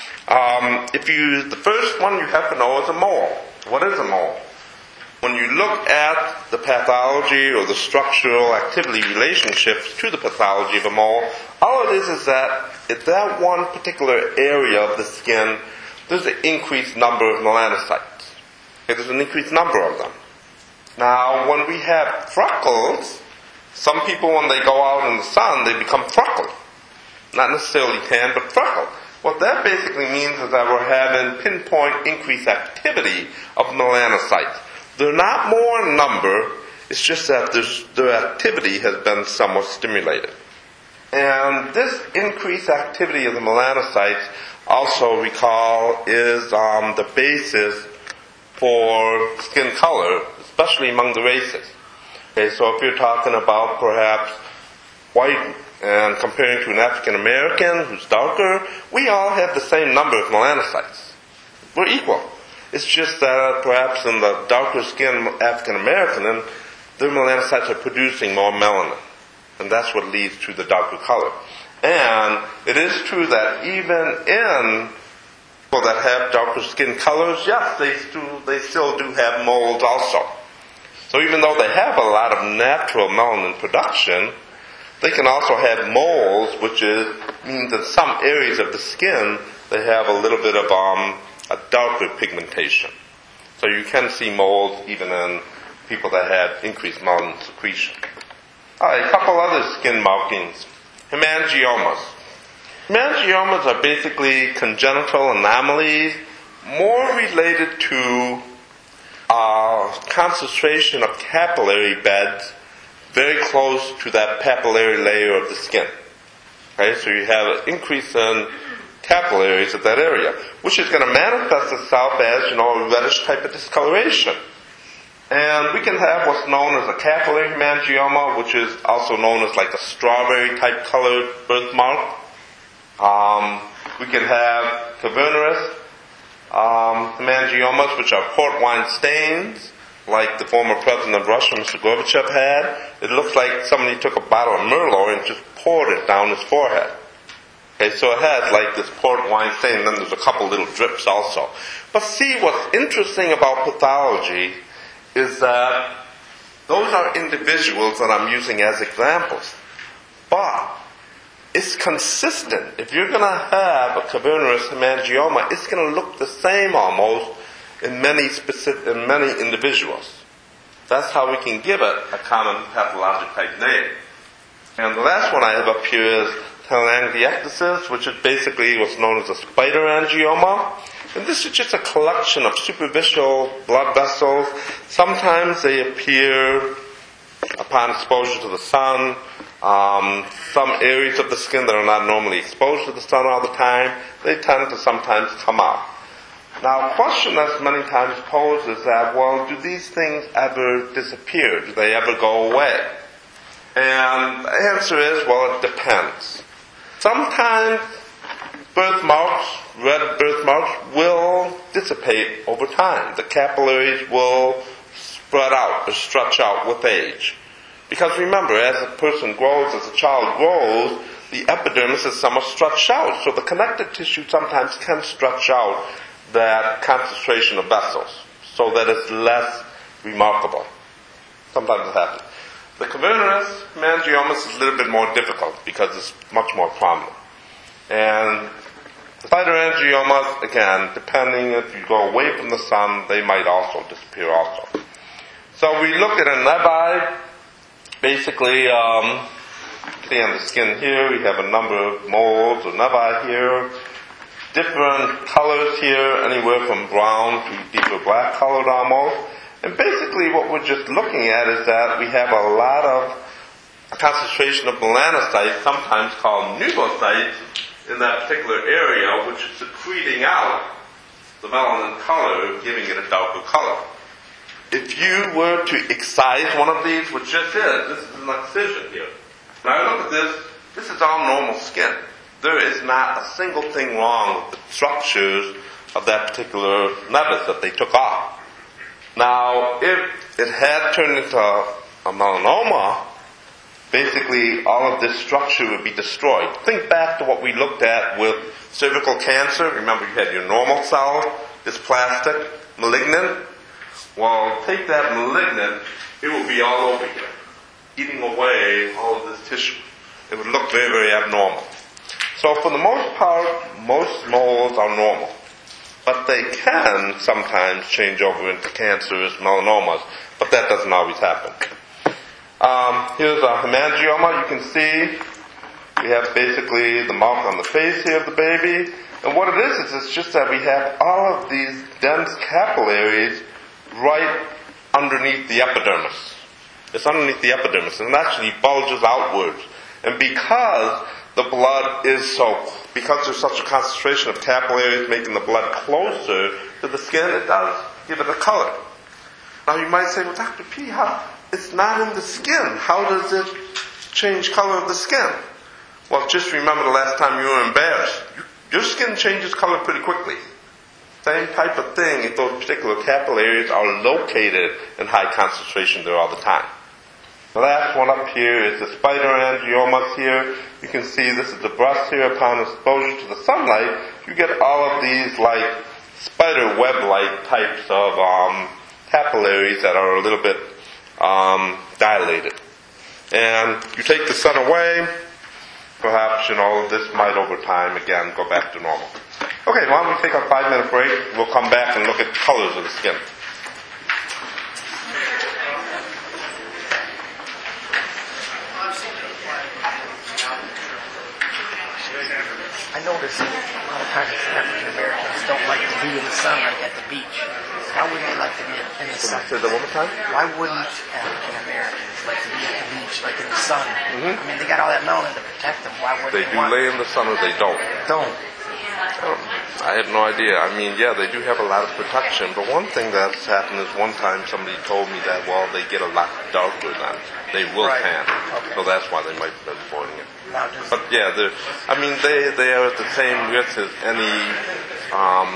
Um, if you, the first one you have to know is a mole. What is a mole? When you look at the pathology or the structural activity relationships to the pathology of a mole, all it is is that at that one particular area of the skin, there's an increased number of melanocytes. Okay, there's an increased number of them. Now, when we have freckles, some people when they go out in the sun, they become freckled. not necessarily tan, but freckled. What that basically means is that we're having pinpoint increased activity of melanocytes. They're not more in number, it's just that their activity has been somewhat stimulated. And this increased activity of the melanocytes, also recall, is um, the basis for skin color, especially among the races. Okay, so if you're talking about perhaps white and comparing to an African American who's darker, we all have the same number of melanocytes. We're equal. It's just that perhaps in the darker skinned African American, their melanocytes are producing more melanin. And that's what leads to the darker color. And it is true that even in people that have darker skin colors, yes, they still, they still do have moles also. So even though they have a lot of natural melanin production, they can also have moles, which is, means in some areas of the skin, they have a little bit of um, a darker pigmentation. So you can see moles even in people that have increased melanin secretion. All right, a couple other skin markings. Hemangiomas. Hemangiomas are basically congenital anomalies, more related to uh, concentration of capillary beds very close to that papillary layer of the skin. Okay, so you have an increase in capillaries of that area, which is going to manifest itself as, you know, a reddish type of discoloration. And we can have what's known as a capillary hemangioma, which is also known as like a strawberry type colored birthmark. Um, we can have cavernous um, hemangiomas, which are port wine stains, like the former president of Russia, Mister Gorbachev, had. It looks like somebody took a bottle of Merlot and just poured it down his forehead. Okay, so it has like this port wine stain, and then there's a couple little drips also. But see, what's interesting about pathology is that those are individuals that I'm using as examples. But it's consistent. If you're going to have a cavernous hemangioma, it's going to look the same almost in many specific, in many individuals. That's how we can give it a common pathologic type name. And the last one I have up here is telangiectasis, which is basically what's known as a spider angioma. And this is just a collection of superficial blood vessels. Sometimes they appear upon exposure to the sun. Um, some areas of the skin that are not normally exposed to the sun all the time, they tend to sometimes come out. Now, a question that's many times posed is that, well, do these things ever disappear? Do they ever go away? And the answer is, well, it depends. Sometimes birthmarks, red birthmarks, will dissipate over time. The capillaries will spread out or stretch out with age. Because remember, as a person grows, as a child grows, the epidermis is somewhat stretched out. So the connective tissue sometimes can stretch out that concentration of vessels so that it's less remarkable. Sometimes it happens. The cavernous hemangiomas is a little bit more difficult because it's much more prominent. And the spider angiomas, again, depending if you go away from the sun, they might also disappear also. So we look at a nevi. Basically, um, see on the skin here, we have a number of moles or nevi here. Different colors here, anywhere from brown to deeper black colored almost. And basically what we're just looking at is that we have a lot of concentration of melanocytes, sometimes called pneumocytes, in that particular area, which is secreting out the melanin color, giving it a darker color. If you were to excise one of these, which just is, this is an excision here. Now look at this, this is all normal skin. There is not a single thing wrong with the structures of that particular nevis that they took off. Now, if it had turned into a, a melanoma, basically all of this structure would be destroyed. Think back to what we looked at with cervical cancer. Remember, you had your normal cell, this plastic, malignant. Well, take that malignant, it will be all over here, eating away all of this tissue. It would look very, very abnormal. So for the most part, most moles are normal. But they can sometimes change over into cancerous melanomas, but that doesn't always happen. Um, here's a hemangioma. You can see We have basically the mark on the face here of the baby. And what it is, is it's just that we have all of these dense capillaries right underneath the epidermis. It's underneath the epidermis, and it actually bulges outwards. And because the blood is so, because there's such a concentration of capillaries making the blood closer to the skin, it does give it a color. Now you might say, well, Doctor P, how, it's not in the skin. How does it change color of the skin? Well, just remember the last time you were embarrassed. Your skin changes color pretty quickly. Same type of thing if those particular capillaries are located in high concentration there all the time. The last one up here is the spider angiomas here. You can see this is the breast here. Upon exposure to the sunlight, you get all of these like spider web-like types of um, capillaries that are a little bit um, dilated. And you take the sun away, perhaps, you know, this might over time, again, go back to normal. Okay, why don't we take a five-minute break? We'll come back and look at the colors of the skin. I notice a lot of times African Americans don't like to be in the sun like at the beach. Why would they like to be in the sun? Say that one more time? Why wouldn't African Americans like to be at the beach, like in the sun? Mm-hmm. I mean, they got all that melanin to protect them. Why would They they, do want lay in the sun or they don't. Don't. Oh, I have no idea. I mean, yeah, they do have a lot of protection, but one thing that's happened is one time somebody told me that, well, they get a lot darker then. They will Right. tan. Okay. So that's why they might have been avoiding it. Now, does, But yeah, they're, I mean, they, they are at the same risk as any um,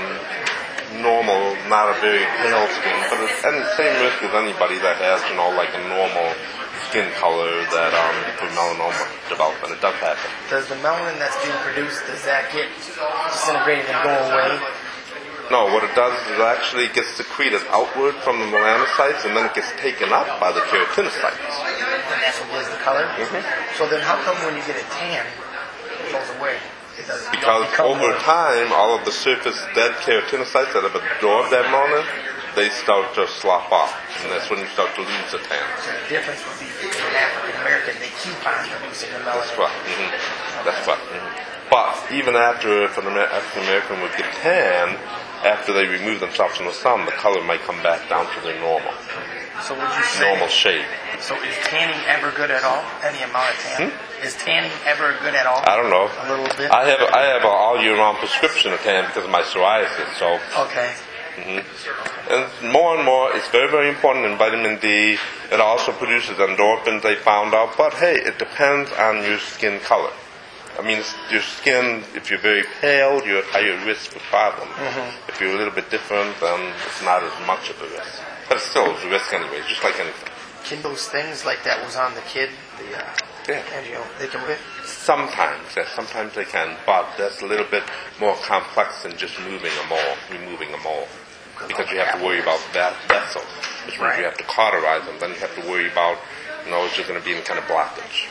normal, not a very pale skin, but it's and the same risk as anybody that has, you know, like a normal skin color that um, for melanoma development. It does happen. does the melanin that's being produced, does that get disintegrated and go away? No, what it does is it actually gets secreted outward from the melanocytes and then it gets taken up by the keratinocytes. And that's what gives the color? Mm-hmm. So then how come when you get a tan, it goes away? It doesn't Because become over more- time, all of the surface dead keratinocytes that have absorbed that melanin, they start to slop off. And that's when you start to lose the tan. So the difference would be in African American, they keep on producing the melanin. That's right. Mm-hmm. That's right. Mm-hmm. But even after if an African American would get tan, after they remove themselves from the sun, the color might come back down to their normal, So would you say, normal shade. so is tanning ever good at all? Any amount of tan? Hmm? Is tanning ever good at all? I don't know. A little bit? I have a, I have an all year round prescription of tan because of my psoriasis. So, Okay. mm-hmm. And more and more, it's very very important in vitamin D. It also produces endorphins. They found out, but hey, it depends on your skin color. I mean, it's- your skin, if you're very pale, you're at higher risk for problems. Mm-hmm. If you're a little bit different, then it's not as much of a risk. But it's still a risk anyway, just like anything. Can those things like that was on the kid, the uh, Yeah. angio, they can whip? Sometimes, yes, sometimes they can, but that's a little bit more complex than just moving a mole, removing a mole. Because you have to worry about that vessel, which means you have to cauterize them. Then you have to worry about, you know, is there going to be any kind of blockage.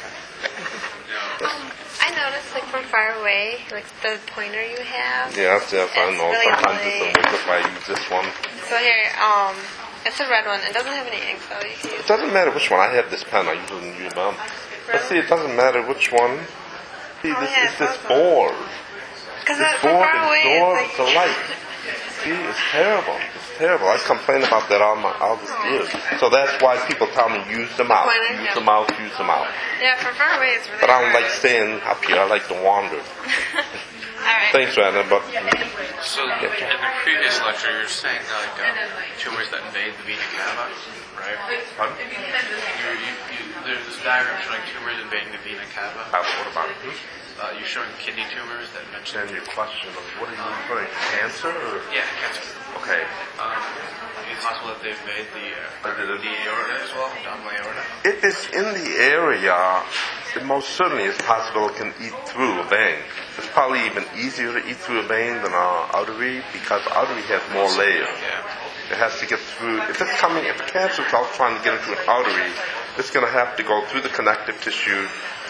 Um, I noticed, like, from far away, like, the pointer you have. Yes, yes, I It's know. really Sometimes annoying. it's a wiggle if I use this one. So here, um, it's a red one. It doesn't have any ink, so you can use It doesn't matter which one. I have this pen. I usually use them. But see, it doesn't matter which one. See, Oh, this yeah, is this it's board. Because This from board far away, absorbs it's the like... light. See, it's terrible. It's terrible. I complain about that all my all this years. So that's why people tell me use them out, Pointer, use yeah. them out, use them out. Yeah, from far away, it's really But I don't hard. like staying up here. I like to wander. All right. Thanks, Rana. But So in the previous lecture, you were saying like um, tumors that invade the vena cava, right? Pardon? You, you, you, there's this diagram showing tumors invading the vena cava. Uh, what about it? Uh, you're showing kidney tumors that mention. Then your question of what are you referring to? Cancer? Or? Yeah, cancer. Okay. Um, it's possible that they invade the uh, Or did it- the aorta as well, abdominal aorta. If it's in the area, it most certainly is possible it can eat through a vein. It's probably even easier to eat through a vein than an artery because artery has more layers. Yeah. It has to get through. If it's coming, if a cancer cell's trying to get into an artery, it's going to have to go through the connective tissue,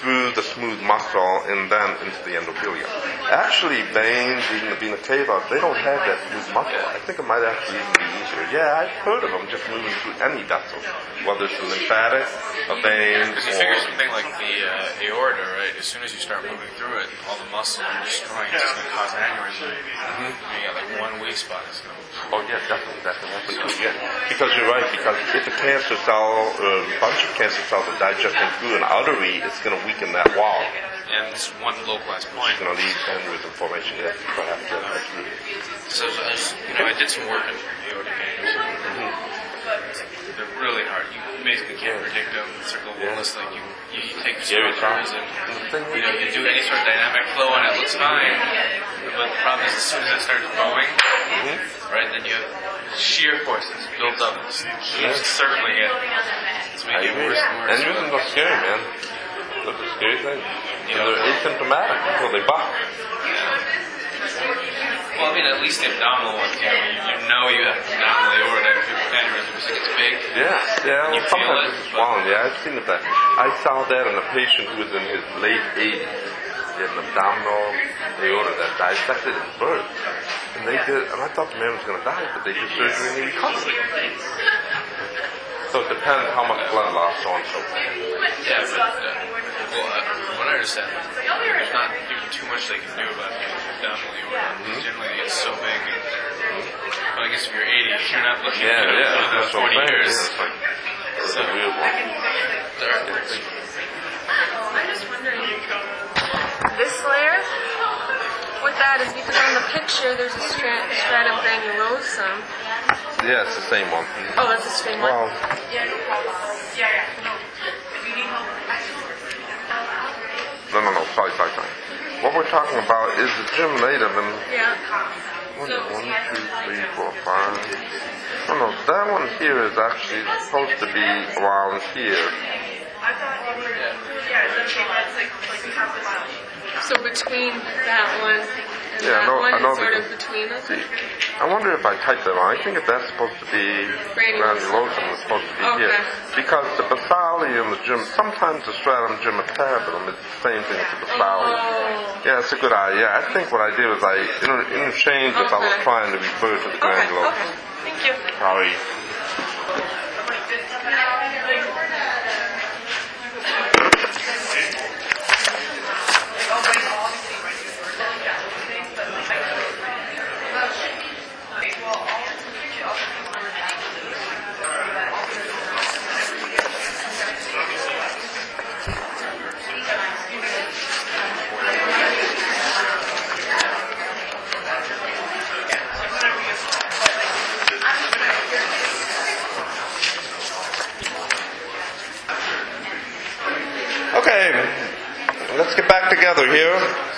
through the smooth muscle and then into the endothelium. Actually, veins, even the vena cava, they don't have that smooth muscle. I think it might actually even be easier. Yeah, I've heard of them just moving through any vessel, whether it's a lymphatic, a vein, Because you figure something like the uh, aorta, right? As soon as you start moving through it, all the muscle you're destroying is going to cause aneurysm. Mm-hmm. You got like one weak spot is going to. Oh yeah, definitely, definitely. Yeah. Because you're right, because if a cancer cell, or a bunch of cancer cells are digesting through an artery, it's going to weaken that wall. And it's one localized point. It's going to lead to aneurysm formation. Yes, perhaps. Yeah, that's true. So I, was, you know, I did some work in aortic aneurysm. Mm-hmm. They're really hard. You basically can't predict them. It's like a Yeah. list. Like you, you, you take the Very structures and you know you do any sort of dynamic flow and it looks fine. But the problem is as soon as it starts bowing, Mm-hmm. right, then you have shear force that's built up and just keeps circling it. It's I making it agree. worse and worse. Aneurysms are scary, man. That's a scary thing. You And know, they're asymptomatic until they buck. Well, I mean, at least the abdominal ones, you know, you, you know you have abdominal aortic aneurysm because it gets big. Yeah, yeah. You Well, feel sometimes it, it's but- swollen. Yeah, I've seen it. That I saw that in a patient who was in his late eighties. He had an abdominal aorta that dissected at birth, and they did. And I thought the man was going to die, but they did surgery and he recovered. So it depends how much blood loss, so on and so forth. Yeah, but, uh, well, uh, from what I understand, there's not even too much they can do about the abdominal aorta. Mm-hmm. Generally, it gets so big. And, well, I guess if you're eighty, you're not looking Yeah, at yeah. another That's what I'm forty saying. years. Yeah, it's like, it's So, a weird one. there are things. I'm just wondering, this layer, what that is, because on the picture there's a stra- stratum granulosum. Yeah, it's the same one. Oh, that's the same one. Well, no, no, no. Sorry, sorry, sorry. What we're talking about is the germinative, and Yeah. one, one, two, three, four, five. No, no, that one here is actually supposed to be around here. So between that one and Yeah, I that know- one, I know it's sort the- of between us. See, I wonder if I typed that wrong. I think that that's supposed to be Granulosum. granulosum is supposed to be Okay. here. Because the basali and the germ, sometimes the stratum germatabilum is the same thing as the basali. Oh. Yeah, it's a good idea. I think what I did was I inter- interchanged as I was Okay. trying to refer to the Okay, granulosum. okay. Thank you. Sorry. Okay, let's get back together here.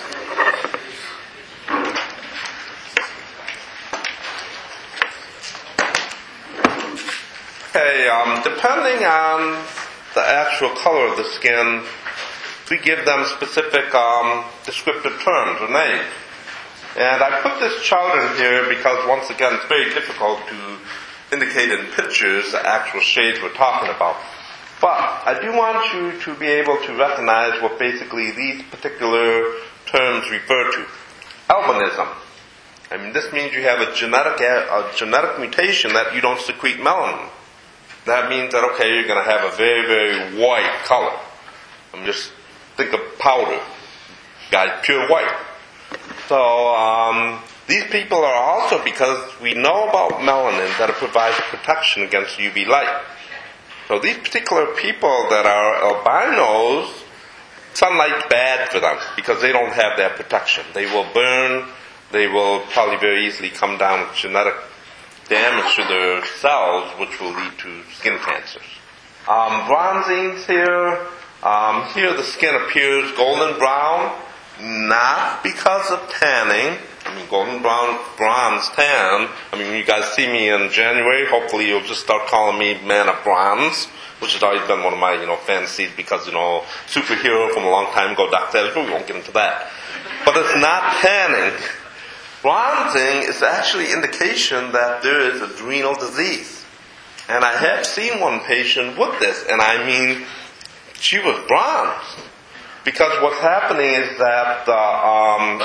Okay, um, depending on the actual color of the skin, we give them specific um, descriptive terms or names. And I put this chart in here because, once again, it's very difficult to indicate in pictures the actual shades we're talking about. But I do want you to be able to recognize what basically these particular terms refer to. Albinism. I mean, this means you have a genetic a genetic mutation that you don't secrete melanin. That means that, okay, you're going to have a very, very white color. I mean, just think of powder. Guys, pure white. So, um, these people are also, because we know about melanin, that it provides protection against U V light. So these particular people that are albinos, sunlight's bad for them because they don't have that protection. They will burn, they will probably very easily come down with genetic damage to their cells, which will lead to skin cancers. Um, bronzines here, um, here the skin appears golden brown, not because of tanning. I mean, golden brown, bronze, tan. I mean, when you guys see me in January, hopefully you'll just start calling me Man of Bronze, which has always been one of my, you know, fantasies because, you know, superhero from a long time ago, Doctor Ezra, we won't get into that. But it's not tanning. Bronzing is actually indication that there is adrenal disease. And I have seen one patient with this, and I mean, she was bronzed. Because what's happening is that the um,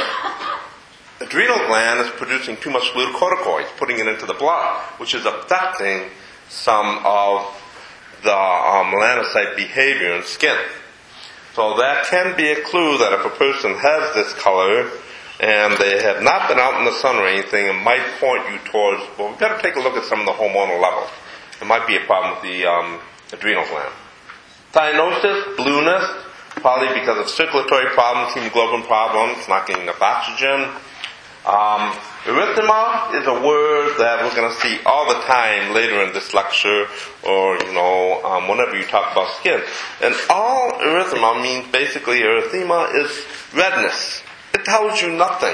adrenal gland is producing too much glucocorticoids, putting it into the blood, which is affecting some of the um, melanocyte behavior in skin. So that can be a clue that if a person has this color and they have not been out in the sun or anything, it might point you towards, well, we've got to take a look at some of the hormonal levels. It might be a problem with the um, adrenal gland. Cyanosis, blueness, probably because of circulatory problems, hemoglobin problems, not getting enough oxygen. Um, erythema is a word that we're going to see all the time later in this lecture, or, you know, um, whenever you talk about skin. And all erythema means basically erythema is redness. It tells you nothing.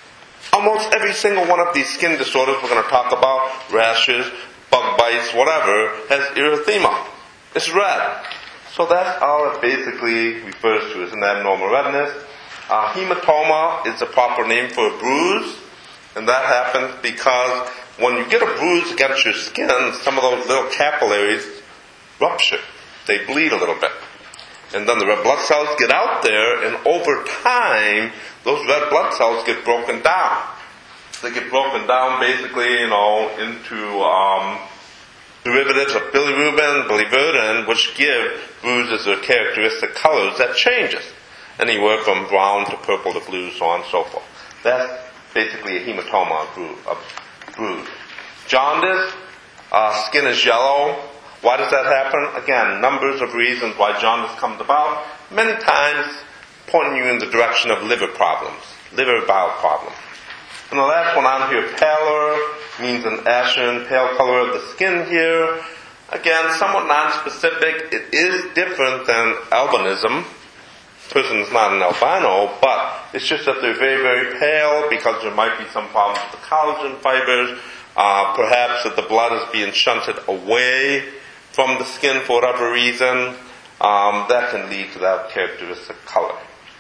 Almost every single one of these skin disorders we're going to talk about, rashes, bug bites, whatever, has erythema. It's red. So that's all it basically refers to, is an abnormal redness. Uh, hematoma is the proper name for a bruise, and that happens because when you get a bruise against your skin, some of those little capillaries rupture. They bleed a little bit. And then the red blood cells get out there, and over time, those red blood cells get broken down. They get broken down basically, you know, into um, derivatives of bilirubin, biliverdin, which give bruises their characteristic colors that changes. Anywhere from brown to purple to blue, so on and so forth. That's basically a hematoma, a bruise. A bruise. Jaundice, uh, skin is yellow. Why does that happen? Again, numbers of reasons why jaundice comes about. Many times pointing you in the direction of liver problems, liver bowel problems. And the last one on here, pallor, means an ashen, pale color of the skin here. Again, somewhat non-specific. It is different than albinism. The person is not an albino, but it's just that they're very, very pale because there might be some problems with the collagen fibers. Uh, perhaps that the blood is being shunted away from the skin for whatever reason. Um, that can lead to that characteristic color.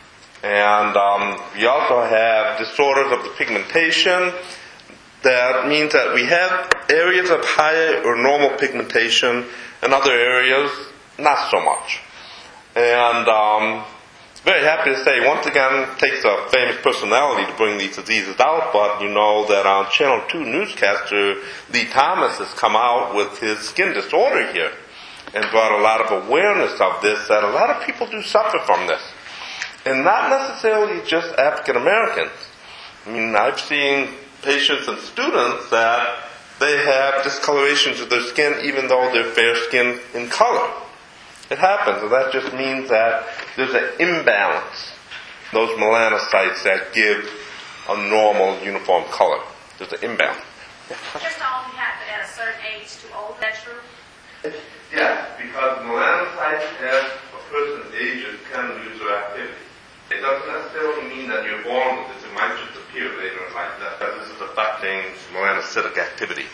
And um, we also have disorders of the pigmentation. That means that we have areas of high or normal pigmentation and other areas not so much. And um, very happy to say, once again, it takes a famous personality to bring these diseases out, but you know that on Channel two newscaster Lee Thomas has come out with his skin disorder here and brought a lot of awareness of this, that a lot of people do suffer from this. And not necessarily just African Americans. I mean, I've seen patients and students that they have discolorations of their skin even though they're fair skinned in color. It happens, and that just means that there's an imbalance. Those melanocytes that give a normal, uniform color. There's an imbalance. Just only happen at a certain age too old, is that true? Yes, because melanocytes, as a person ages, can lose their activity. It doesn't necessarily mean that you're born with this. It might just appear later in life that, that this is affecting melanocytic activity.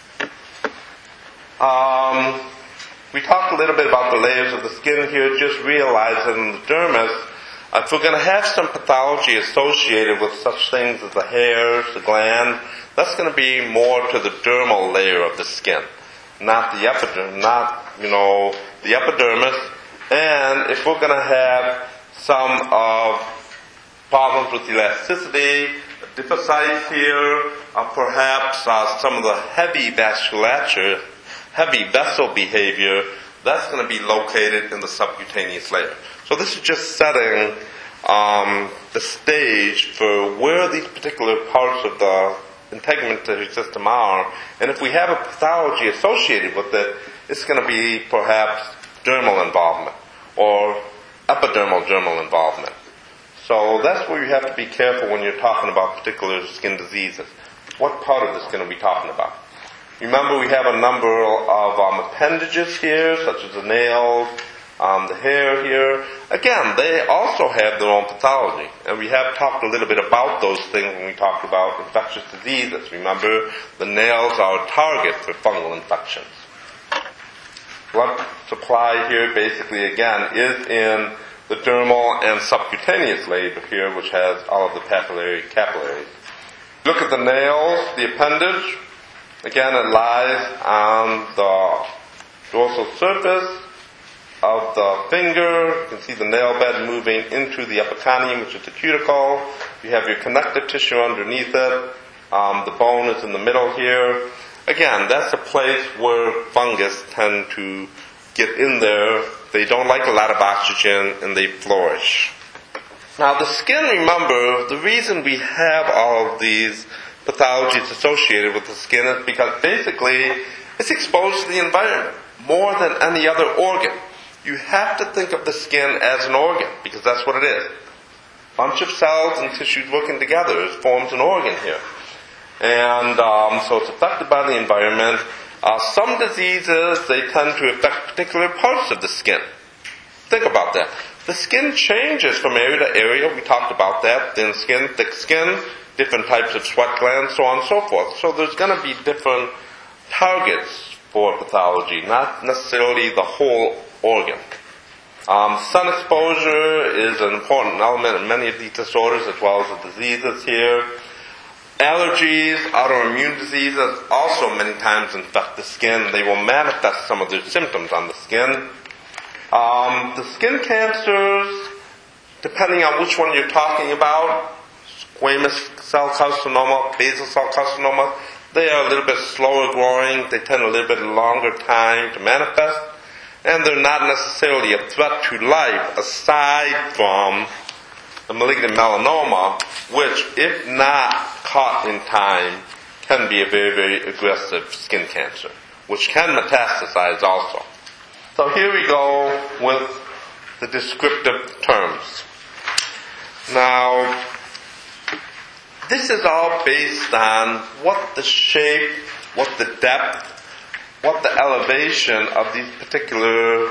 Um... We talked a little bit about the layers of the skin here, just realizing the dermis, if we're going to have some pathology associated with such things as the hairs, the gland, that's going to be more to the dermal layer of the skin, not the epidermis, not, you know, the epidermis. And if we're going to have some of problems with elasticity, adipocytes here, uh, perhaps uh, some of the heavy vasculature, heavy vessel behavior, that's going to be located in the subcutaneous layer. So this is just setting um, the stage for where these particular parts of the integumentary system are. And if we have a pathology associated with it, it's going to be perhaps dermal involvement or epidermal dermal involvement. So that's where you have to be careful when you're talking about particular skin diseases. What part of the skin are we talking about? Remember, we have a number of um, appendages here, such as the nails, um, the hair here. Again, they also have their own pathology. And we have talked a little bit about those things when we talked about infectious diseases. Remember, the nails are a target for fungal infections. Blood supply here, basically, again, is in the dermal and subcutaneous layer here, which has all of the papillary capillaries. Look at the nails, the appendage. Again, it lies on the dorsal surface, of the finger. You can see the nail bed moving into the epiconium, which is the cuticle. You have your connective tissue underneath it. Um, the bone is in the middle here. Again, that's a place where fungus tend to get in there. They don't like a lot of oxygen and they flourish. Now the skin, remember, the reason we have all of these pathologies associated with the skin is because basically it's exposed to the environment more than any other organ. You have to think of the skin as an organ because that's what it is. A bunch of cells and tissues working together. It forms an organ here. And um, so it's affected by the environment. Uh, some diseases, they tend to affect particular parts of the skin. Think about that. The skin changes from area to area. We talked about that. Thin skin, thick skin, different types of sweat glands, so on and so forth. So there's going to be different targets for pathology, not necessarily the whole organ. Um, sun exposure is an important element in many of these disorders as well as the diseases here. Allergies, autoimmune diseases also many times infect the skin. They will manifest some of their symptoms on the skin. Um, the skin cancers, depending on which one you're talking about, squamous cell carcinoma, basal cell carcinoma, they are a little bit slower growing. They take a little bit longer time to manifest. And they're not necessarily a threat to life aside from the malignant melanoma, which, if not caught in time, can be a very, very aggressive skin cancer, which can metastasize also. So here we go with the descriptive terms. Now, this is all based on what the shape, what the depth, what the elevation of these particular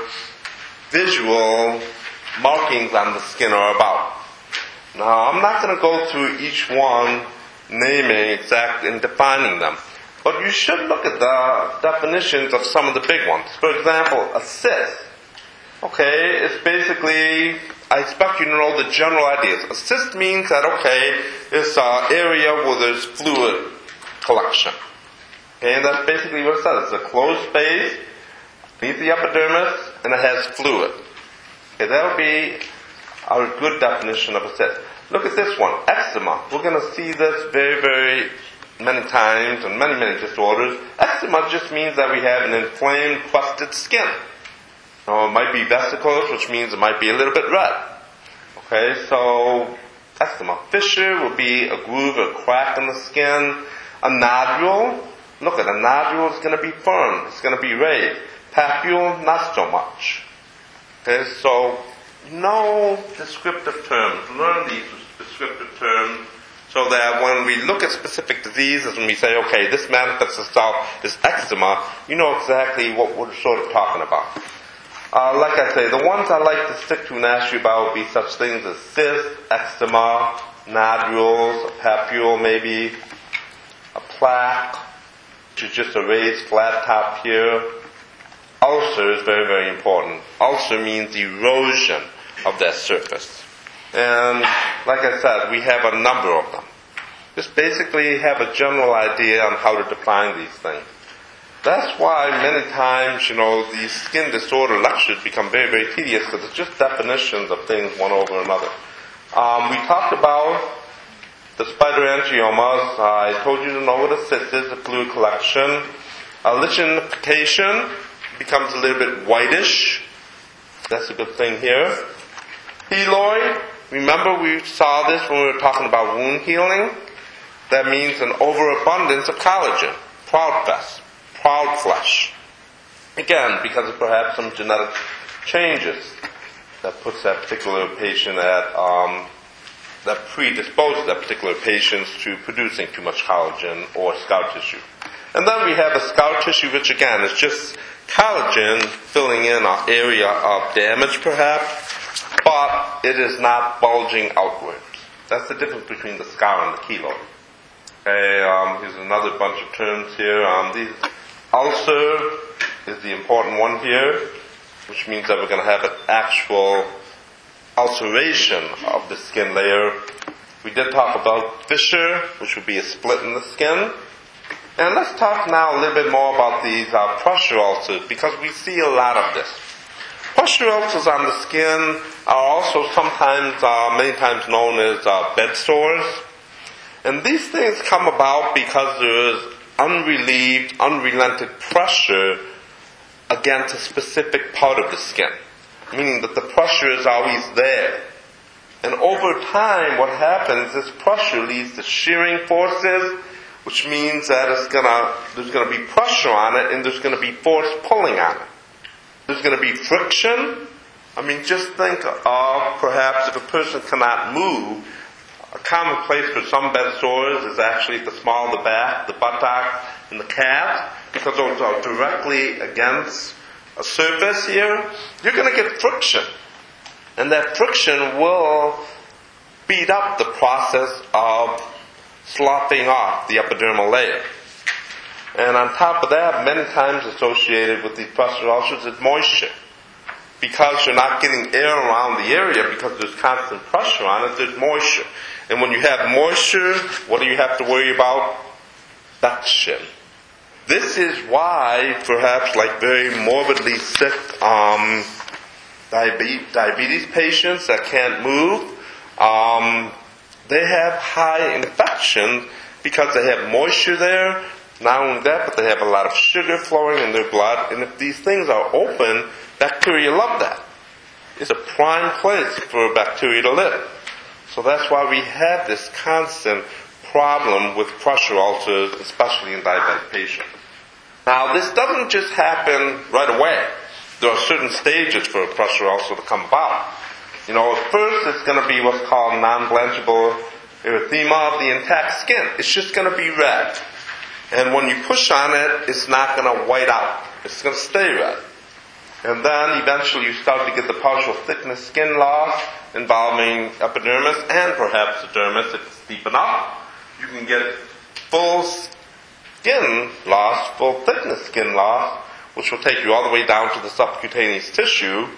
visual markings on the skin are about. Now, I'm not going to go through each one, naming exact and defining them. But you should look at the definitions of some of the big ones. For example, a cyst. Okay, it's basically, I expect you to know the general ideas. A cyst means that, okay, it's an area where there's fluid collection. Okay, and that's basically what it says. It's a closed space beneath the epidermis, and it has fluid. Okay, that'll be a good definition of a cyst. Look at this one, eczema. We're going to see this very, very many times in many, many disorders. Eczema just means that we have an inflamed, crusted skin. Now, it might be vesicles, which means it might be a little bit red. Okay, so eczema. Fissure will be a groove, a crack in the skin. A nodule, look at a nodule is going to be firm. It's going to be raised. Papule, not so much. Okay, so no descriptive terms. Learn these descriptive terms so that when we look at specific diseases and we say, okay, this manifests itself as eczema, you know exactly what we're sort of talking about. Uh, like I say, the ones I like to stick to and ask you about would be such things as cyst, eczema, nodules, a papule maybe, a plaque, which is just a raised flat top here. Ulcer is very, very important. Ulcer means erosion of that surface. And like I said, we have a number of them. Just basically have a general idea on how to define these things. That's why many times, you know, these skin disorder lectures become very, very tedious because it's just definitions of things one over another. Um, we talked about the spider angiomas. I told you to know what a cyst is, a fluid collection. A lichenification becomes a little bit whitish. That's a good thing here. Keloid, remember we saw this when we were talking about wound healing. That means an overabundance of collagen, proud proud flesh. Again, because of perhaps some genetic changes that puts that particular patient at, um, that predisposes that particular patient to producing too much collagen or scar tissue. And then we have a scar tissue, which again is just collagen filling in an area of damage perhaps, but it is not bulging outwards. That's the difference between the scar and the keloid. Okay, um, here's another bunch of terms here. Um, these, ulcer is the important one here, which means that we're going to have an actual ulceration of the skin layer. We did talk about fissure, which would be a split in the skin. And let's talk now a little bit more about these uh, pressure ulcers, because we see a lot of this. Pressure ulcers on the skin are also sometimes, uh, many times known as uh, bed sores. And these things come about because there is unrelieved, unrelented pressure against a specific part of the skin, meaning that the pressure is always there. And over time, what happens is pressure leads to shearing forces, which means that it's gonna, there's going to be pressure on it and there's going to be force pulling on it. There's going to be friction. I mean, just think of perhaps if a person cannot move, a common place for some bed sores is actually at the small of the back, the buttock, and the calf, because those are directly against a surface here. You're going to get friction. And that friction will speed up the process of sloughing off the epidermal layer. And on top of that, many times associated with these pressure ulcers is moisture. Because you're not getting air around the area because there's constant pressure on it, there's moisture. And when you have moisture, what do you have to worry about? Infection. This is why perhaps like very morbidly sick um, diabetes, diabetes patients that can't move, um, they have high infection because they have moisture there. Not only that, but they have a lot of sugar flowing in their blood. And if these things are open, bacteria love that. It's a prime place for bacteria to live. So that's why we have this constant problem with pressure ulcers, especially in diabetic patients. Now, this doesn't just happen right away. There are certain stages for a pressure ulcer to come about. You know, first it's going to be what's called non-blanchable erythema of the intact skin. It's just going to be red. And when you push on it, it's not going to white out. It's going to stay red. And then eventually you start to get the partial thickness skin loss involving epidermis and perhaps the dermis if it's deep enough. You can get full skin loss, full thickness skin loss, which will take you all the way down to the subcutaneous tissue.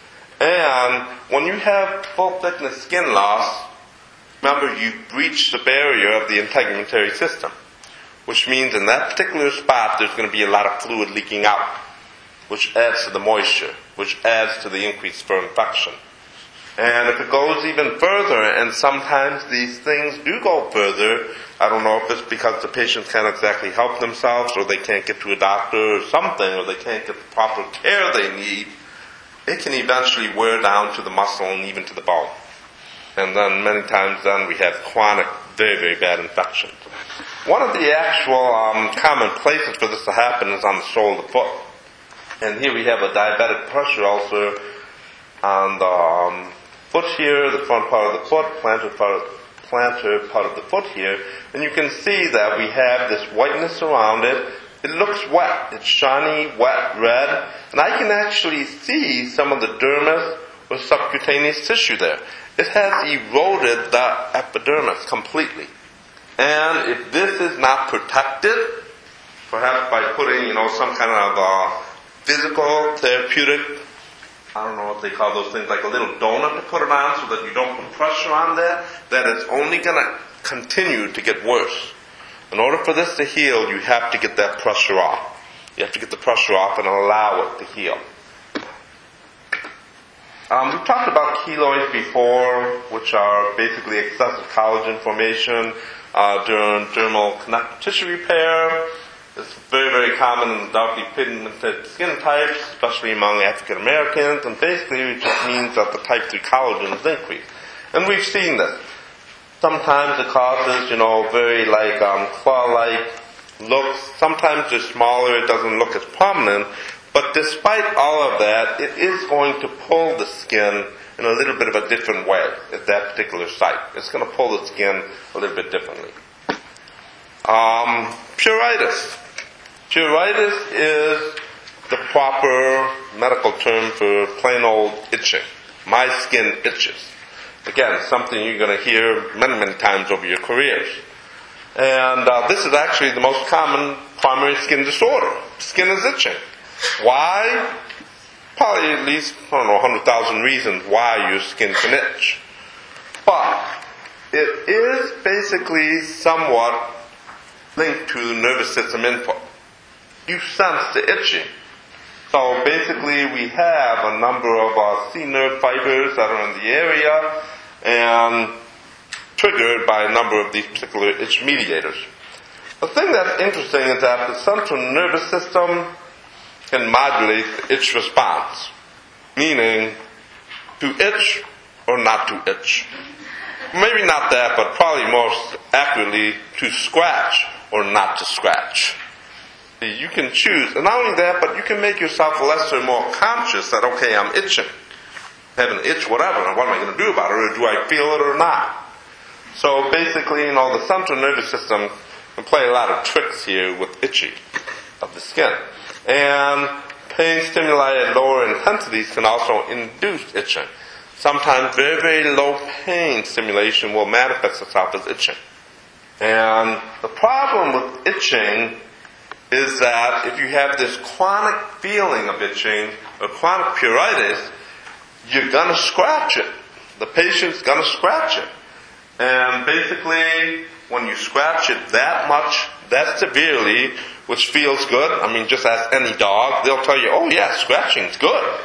And when you have full thickness skin loss, remember you've breached the barrier of the integumentary system, which means in that particular spot there's going to be a lot of fluid leaking out, which adds to the moisture, which adds to the increase for infection. And if it goes even further, and sometimes these things do go further, I don't know if it's because the patients can't exactly help themselves, or they can't get to a doctor or something, or they can't get the proper care they need, it can eventually wear down to the muscle and even to the bone. And then many times then we have chronic, very, very bad infections. One of the actual um, common places for this to happen is on the sole of the foot. And here we have a diabetic pressure ulcer on the um, foot here, the front part of the foot, plantar part, plantar part of the foot here. And you can see that we have this whiteness around it. It looks wet. It's shiny, wet, red. And I can actually see some of the dermis or subcutaneous tissue there. It has eroded the epidermis completely. And if this is not protected, perhaps by putting, you know, some kind of uh, physical, therapeutic, I don't know what they call those things, like a little donut to put it on so that you don't put pressure on that, that it's only going to continue to get worse. In order for this to heal, you have to get that pressure off. You have to get the pressure off and allow it to heal. Um, we've talked about keloids before, which are basically excessive collagen formation uh, during dermal connective tissue repair. It's very, very common in darkly pigmented skin types, especially among African Americans, and basically it just means that the type three collagen is increased. And we've seen this. Sometimes it causes, you know, very like um, claw-like looks. Sometimes they're smaller, it doesn't look as prominent. But despite all of that, it is going to pull the skin in a little bit of a different way at that particular site. It's going to pull the skin a little bit differently. Um, pruritus. Pruritus is the proper medical term for plain old itching. My skin itches. Again, something you're going to hear many, many times over your careers. And uh, this is actually the most common primary skin disorder. Skin is itching. Why? Probably at least, I don't know, one hundred thousand reasons why your skin can itch. But it is basically somewhat linked to nervous system input. You sense the itching. So basically we have a number of uh, C nerve fibers that are in the area and triggered by a number of these particular itch mediators. The thing that's interesting is that the central nervous system can modulate the itch response, meaning to itch or not to itch. Maybe not that, but probably most accurately to scratch or not to scratch. You can choose, and not only that, but you can make yourself less or more conscious that, okay, I'm itching. I have an itch, whatever, and what am I going to do about it, or do I feel it or not? So basically, you know, the central nervous system can play a lot of tricks here with itching of the skin. And pain stimuli at lower intensities can also induce itching. Sometimes very, very low pain stimulation will manifest itself as itching. And the problem with itching is that if you have this chronic feeling of itching or chronic pruritus, you're going to scratch it. The patient's going to scratch it. And basically, when you scratch it that much, that severely, which feels good, I mean, just ask any dog, they'll tell you, oh yeah, scratching's good.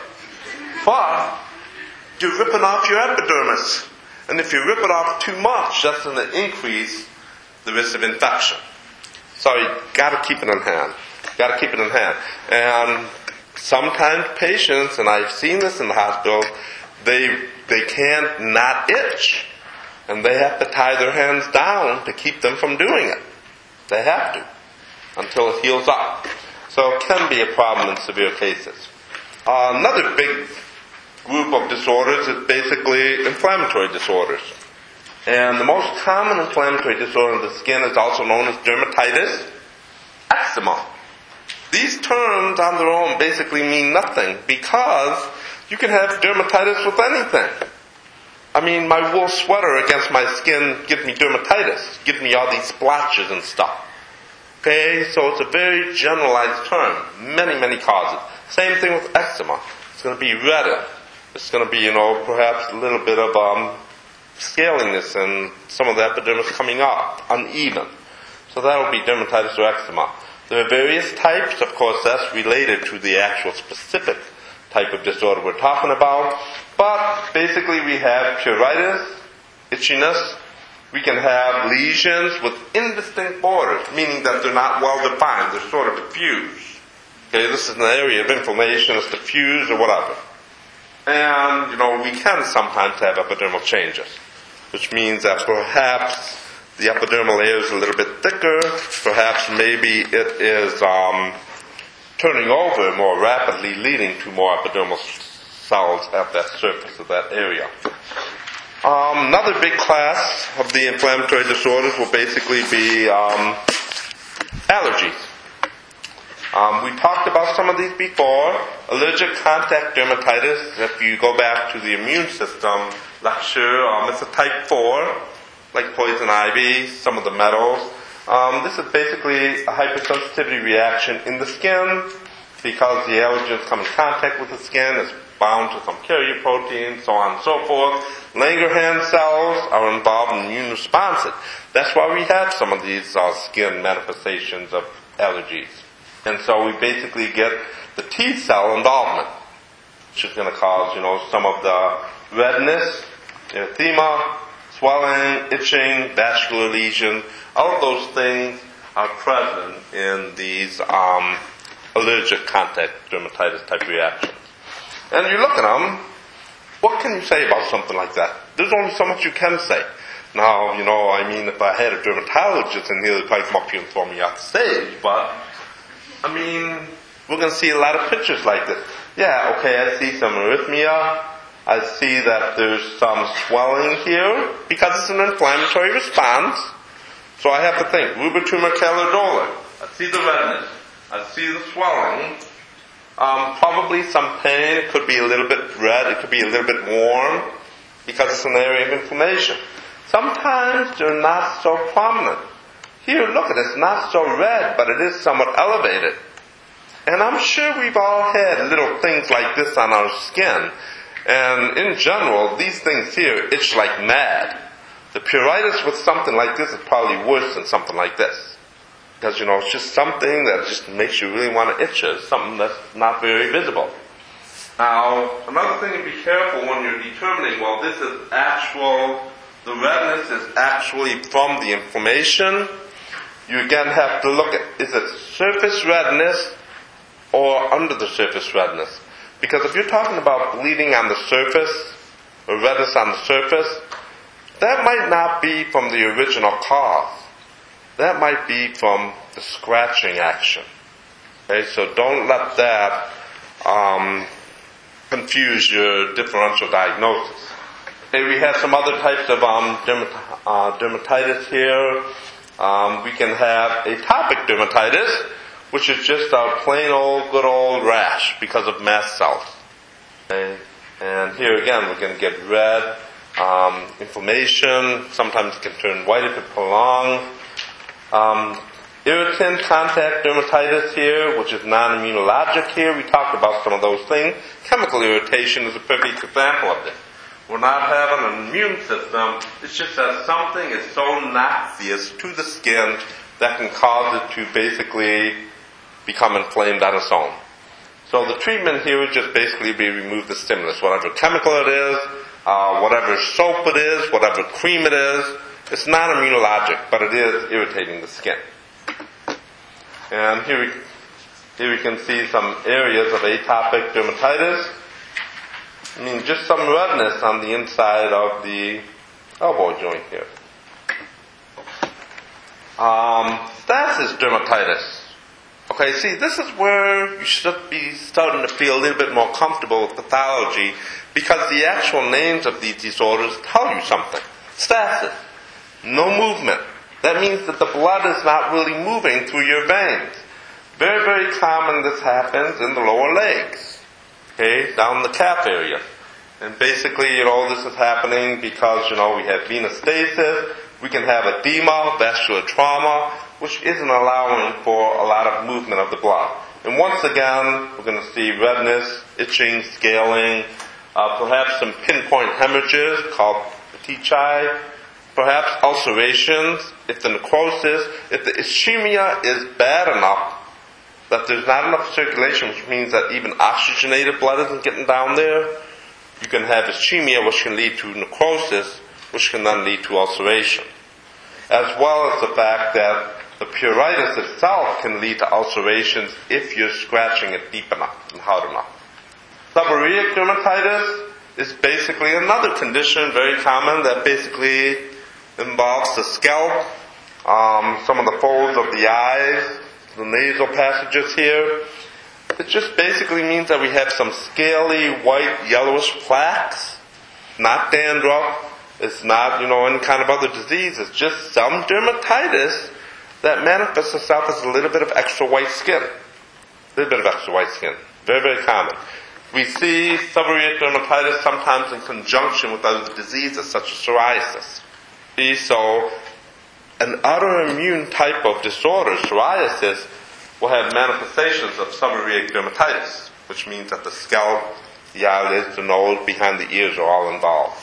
But you're ripping off your epidermis. And if you rip it off too much, that's going to increase the risk of infection. So you got to keep it in hand. Got to keep it in hand. And sometimes patients, and I've seen this in the hospital, they they can't not itch, and they have to tie their hands down to keep them from doing it. They have to until it heals up. So it can be a problem in severe cases. Uh, another big group of disorders is basically inflammatory disorders. And the most common inflammatory disorder of the skin is also known as dermatitis, eczema. These terms on their own basically mean nothing because you can have dermatitis with anything. I mean, my wool sweater against my skin gives me dermatitis, gives me all these splotches and stuff. Okay, so it's a very generalized term. Many, many causes. Same thing with eczema. It's going to be redder. It's going to be, you know, perhaps a little bit of um, scaliness and some of the epidermis coming up, uneven. So that will be dermatitis or eczema. There are various types. Of course, that's related to the actual specific type of disorder we're talking about. But basically we have pruritus, itchiness. We can have lesions with indistinct borders, meaning that they're not well defined. They're sort of diffuse. Okay, this is an area of inflammation. It's diffuse or whatever. And, you know, we can sometimes have epidermal changes, which means that perhaps the epidermal layer is a little bit thicker. Perhaps maybe it is um, turning over more rapidly, leading to more epidermal cells at that surface of that area. Um, another big class of the inflammatory disorders will basically be um, allergies. Um, we talked about some of these before. Allergic contact dermatitis, if you go back to the immune system lecture, um, it's a type four, like poison ivy, some of the metals. Um, this is basically a hypersensitivity reaction in the skin because the allergens come in contact with the skin. It's bound to some carrier protein, so on and so forth. Langerhans cells are involved in immune responses. That's why we have some of these uh, skin manifestations of allergies. And so we basically get the T cell involvement, which is going to cause, you know, some of the redness, erythema, swelling, itching, vascular lesions. All of those things are present in these um, allergic contact dermatitis type reactions. And you look at them, what can you say about something like that? There's only so much you can say. Now, you know, I mean, if I had a dermatologist in here, they'd probably come up here and throw me off the stage, but I mean, we're going to see a lot of pictures like this. Yeah, okay, I see some arrhythmia. I see that there's some swelling here because it's an inflammatory response. So I have to think, rubra tumor callodola. I see the redness. I see the swelling. Um, probably some pain. It could be a little bit red. It could be a little bit warm because it's an area of inflammation. Sometimes they're not so prominent. Here, look at it. It's not so red, but it is somewhat elevated. And I'm sure we've all had little things like this on our skin. And in general, these things here itch like mad. The pruritus with something like this is probably worse than something like this. Because, you know, it's just something that just makes you really want to itch. It's something that's not very visible. Now, another thing to be careful when you're determining, well, this is actual, the redness is actually from the inflammation. You again have to look at, is it surface redness or under the surface redness? Because if you're talking about bleeding on the surface, or redness on the surface, that might not be from the original cause. That might be from the scratching action. Okay, so don't let that um, confuse your differential diagnosis. Okay, we have some other types of um, dermat- uh, dermatitis here. Um, we can have atopic dermatitis, which is just a plain old, good old rash because of mast cells. Okay? And here again, we're going to get red, um, inflammation. Sometimes it can turn white if it prolonged. Um, irritant contact dermatitis here, which is non-immunologic here. We talked about some of those things. Chemical irritation is a perfect example of this. We're not having an immune system. It's just that something is so noxious to the skin that can cause it to basically become inflamed on its own. So the treatment here would just basically be remove the stimulus, whatever chemical it is, uh, whatever soap it is, whatever cream it is. It's not immunologic, but it is irritating the skin. And here we, here we can see some areas of atopic dermatitis. I mean, just some redness on the inside of the elbow joint here. Um, stasis dermatitis. Okay, see, this is where you should be starting to feel a little bit more comfortable with pathology, because the actual names of these disorders tell you something. Stasis. No movement. That means that the blood is not really moving through your veins. Very, very common this happens in the lower legs. Okay, down the calf area. And basically, you know, this is happening because, you know, we have venous stasis, we can have edema, vascular trauma, which isn't allowing for a lot of movement of the blood. And once again, we're going to see redness, itching, scaling, uh, perhaps some pinpoint hemorrhages called petechiae, perhaps ulcerations, if the necrosis, if the ischemia is bad enough that there's not enough circulation, which means that even oxygenated blood isn't getting down there, you can have ischemia, which can lead to necrosis, which can then lead to ulceration. As well as the fact that the pruritus itself can lead to ulcerations if you're scratching it deep enough and hard enough. Seborrheic dermatitis is basically another condition, very common, that basically involves the scalp, um, some of the folds of the eyes, the nasal passages here. It just basically means that we have some scaly, white, yellowish plaques, not dandruff. It's not, you know, any kind of other disease. It's just some dermatitis that manifests itself as a little bit of extra white skin. A little bit of extra white skin. Very, very common. We see seborrheic dermatitis sometimes in conjunction with other diseases such as psoriasis. So, an autoimmune type of disorder, psoriasis, will have manifestations of seborrheic dermatitis, which means that the scalp, the eyelids, the nose, behind the ears are all involved.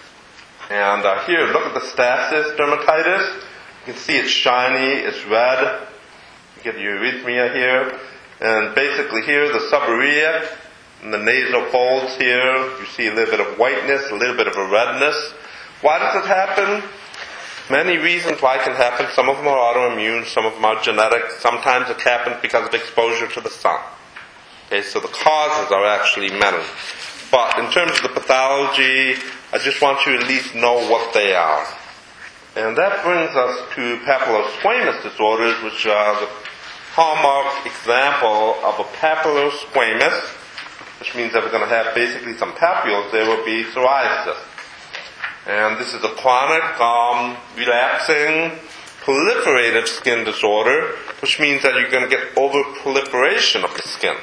And uh, here, look at the stasis dermatitis. You can see it's shiny, it's red. You get the erythema here. And basically here, the seborrheic, and the nasal folds here, you see a little bit of whiteness, a little bit of a redness. Why does it happen? Many reasons why it can happen. Some of them are autoimmune, some of them are genetic. Sometimes it happens because of exposure to the sun. Okay, so the causes are actually many. But in terms of the pathology, I just want you to at least know what they are. And that brings us to papillosquamous disorders, which are the hallmark example of a papillosquamous, which means that we're going to have basically some papules. There will be psoriasis. And this is a chronic, um, relapsing, proliferative skin disorder, which means that you're going to get over-proliferation of the skin.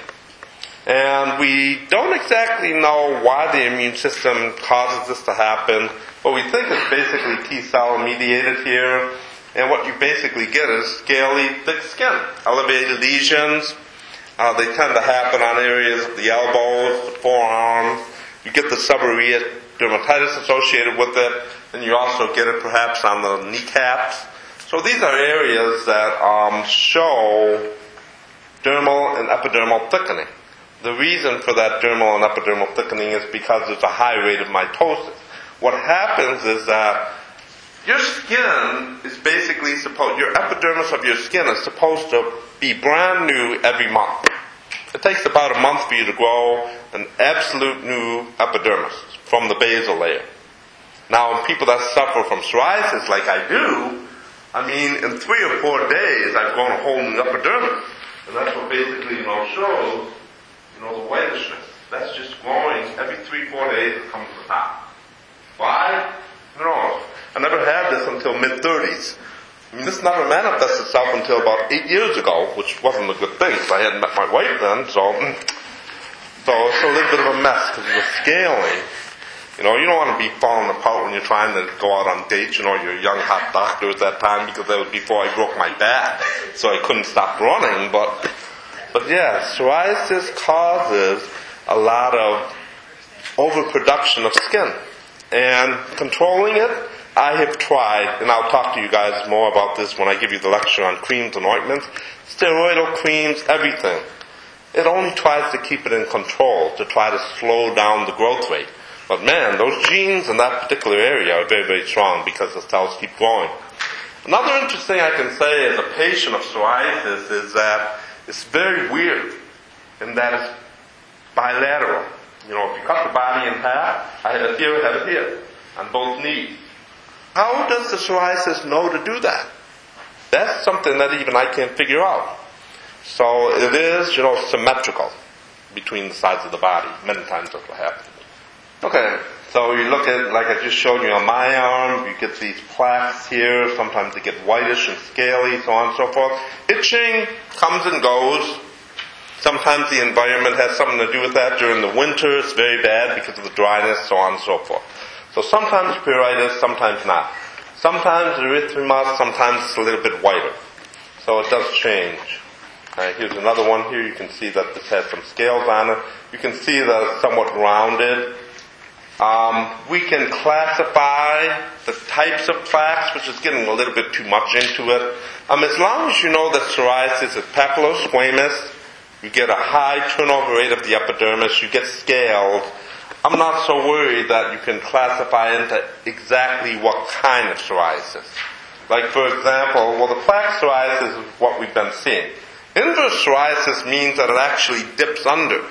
And we don't exactly know why the immune system causes this to happen, but we think it's basically T-cell mediated here. And what you basically get is scaly, thick skin. Elevated lesions, uh, they tend to happen on areas of the elbows, the forearms. You get the seborrheic dermatitis associated with it, and you also get it perhaps on the kneecaps. So these are areas that um, show dermal and epidermal thickening. The reason for that dermal and epidermal thickening is because there's a high rate of mitosis. What happens is that your skin is basically supposed, your epidermis of your skin is supposed to be brand new every month. It takes about a month for you to grow an absolute new epidermis from the basal layer. Now, in people that suffer from psoriasis like I do, I mean, in three or four days, I've grown a whole new epidermis. And that's what basically, you know, shows, you know, the whitishness. That's just growing every three, four days, it comes to the top. Why? No. I never had this until mid-thirties. I mean, this never manifested itself until about eight years ago, which wasn't a good thing, because I hadn't met my wife then, so, so it's a little bit of a mess, because of the scaling. You know, you don't want to be falling apart when you're trying to go out on dates. You know, you're a young, hot doctor at that time, because that was before I broke my back, so I couldn't stop running, but, but yeah, psoriasis causes a lot of overproduction of skin, and controlling it, I have tried, and I'll talk to you guys more about this when I give you the lecture on creams and ointments, steroidal creams, everything. It only tries to keep it in control, to try to slow down the growth rate. But man, those genes in that particular area are very, very strong because the cells keep growing. Another interesting thing I can say as a patient of psoriasis is that it's very weird in that it's bilateral. You know, if you cut the body in half, I have it here, I have it here, on both knees. How does the psoriasis know to do that? That's something that even I can't figure out. So it is, you know, symmetrical between the sides of the body. Many times that's what happens. Okay, so you look at, like I just showed you on my arm, you get these plaques here. Sometimes they get whitish and scaly, so on and so forth. Itching comes and goes. Sometimes the environment has something to do with that. During the winter, it's very bad because of the dryness, so on and so forth. So sometimes pruritus, sometimes not. Sometimes erythema, sometimes it's a little bit whiter. So it does change. Right, here's another one here. You can see that this has some scales on it. You can see that it's somewhat rounded. Um, we can classify the types of plaques, which is getting a little bit too much into it. Um, as long as you know that psoriasis is papillosquamous, you get a high turnover rate of the epidermis, you get scaled, I'm not so worried that you can classify into exactly what kind of psoriasis. Like, for example, well, the plaque psoriasis is what we've been seeing. Inverse psoriasis means that it actually dips under.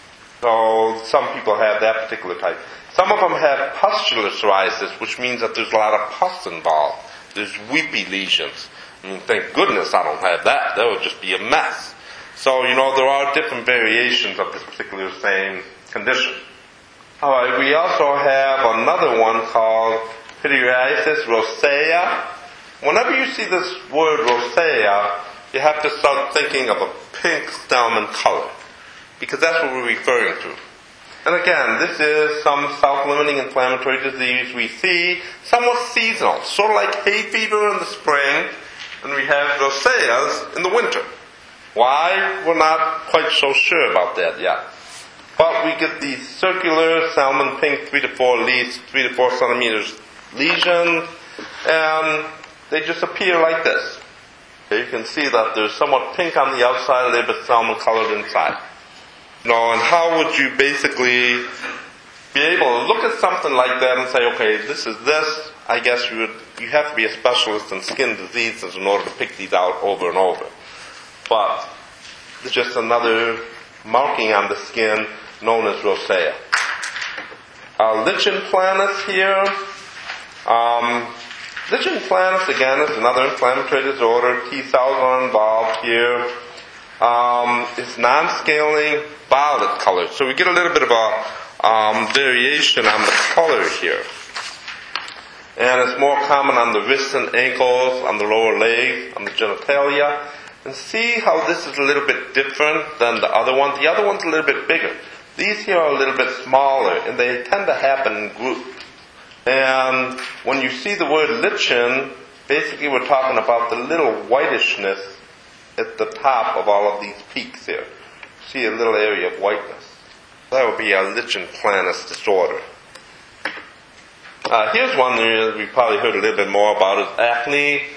So some people have that particular type. Some of them have pustular psoriasis, which means that there's a lot of pus involved. There's weepy lesions. I mean, thank goodness I don't have that. That would just be a mess. So, you know, there are different variations of this particular same condition. Alright, we also have another one called pityriasis rosacea. Whenever you see this word rosacea, you have to start thinking of a pink stem color, because that's what we're referring to. And again, this is some self-limiting inflammatory disease we see, somewhat seasonal, sort of like hay fever in the spring, and we have rosaceas in the winter. Why? We're not quite so sure about that yet. But we get these circular salmon pink three to four leaves, three to four centimeters lesions, and they just appear like this. Okay, you can see that there's somewhat pink on the outside, a little bit salmon colored inside. You know, and how would you basically be able to look at something like that and say, okay, this is this? I guess you would, you have to be a specialist in skin diseases in order to pick these out over and over. But it's just another marking on the skin known as rosacea. Uh, lichen planus here. Um, lichen planus, again, is another inflammatory disorder. T cells are involved here. Um, it's non-scaling violet color. So we get a little bit of a um, variation on the color here. And it's more common on the wrists and ankles, on the lower legs, on the genitalia. And see how this is a little bit different than the other one. The other one's a little bit bigger. These here are a little bit smaller, and they tend to happen in groups. And when you see the word lichen, basically we're talking about the little whitishness at the top of all of these peaks here. See a little area of whiteness. That would be a lichen planus disorder. Uh, here's one that we probably heard a little bit more about, is acne.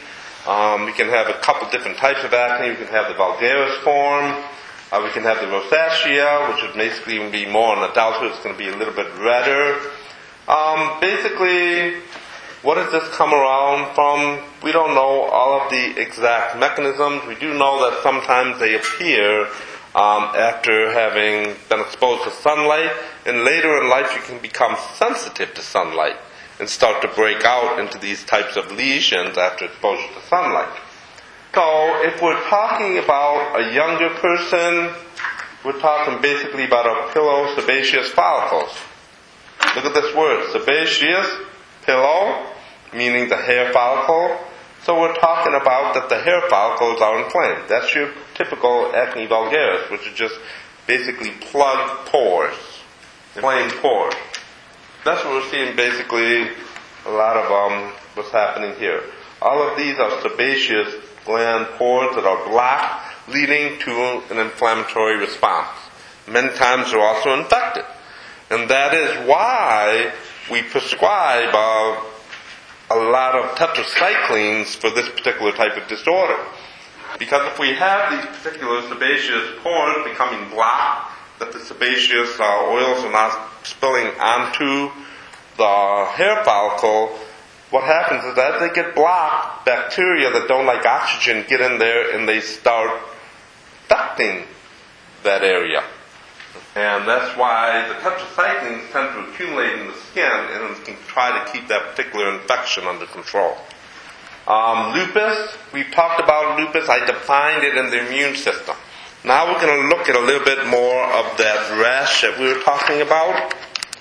Um, we can have a couple different types of acne. We can have the vulgaris form. Uh, we can have the rosacea, which would basically be more in adulthood. It's going to be a little bit redder. Um, basically, what does this come around from? We don't know all of the exact mechanisms. We do know that sometimes they appear um, after having been exposed to sunlight, and later in life you can become sensitive to sunlight and start to break out into these types of lesions after exposure to sunlight. So if we're talking about a younger person, we're talking basically about a pilosebaceous follicles. Look at this word, sebaceous, pillow, meaning the hair follicle. So we're talking about that the hair follicles are inflamed. That's your typical acne vulgaris, which is just basically plugged pores, inflamed pores. That's what we're seeing basically a lot of um, what's happening here. All of these are sebaceous gland pores that are blocked, leading to an inflammatory response. Many times they're also infected. And that is why we prescribe uh, a lot of tetracyclines for this particular type of disorder. Because if we have these particular sebaceous pores becoming blocked, that the sebaceous uh, oils are not spilling onto the hair follicle, what happens is that they get blocked, bacteria that don't like oxygen get in there and they start infecting that area. And that's why the tetracyclines tend to accumulate in the skin and can try to keep that particular infection under control. Um, lupus, we've talked about lupus. I defined it in the immune system. Now we're going to look at a little bit more of that rash that we were talking about.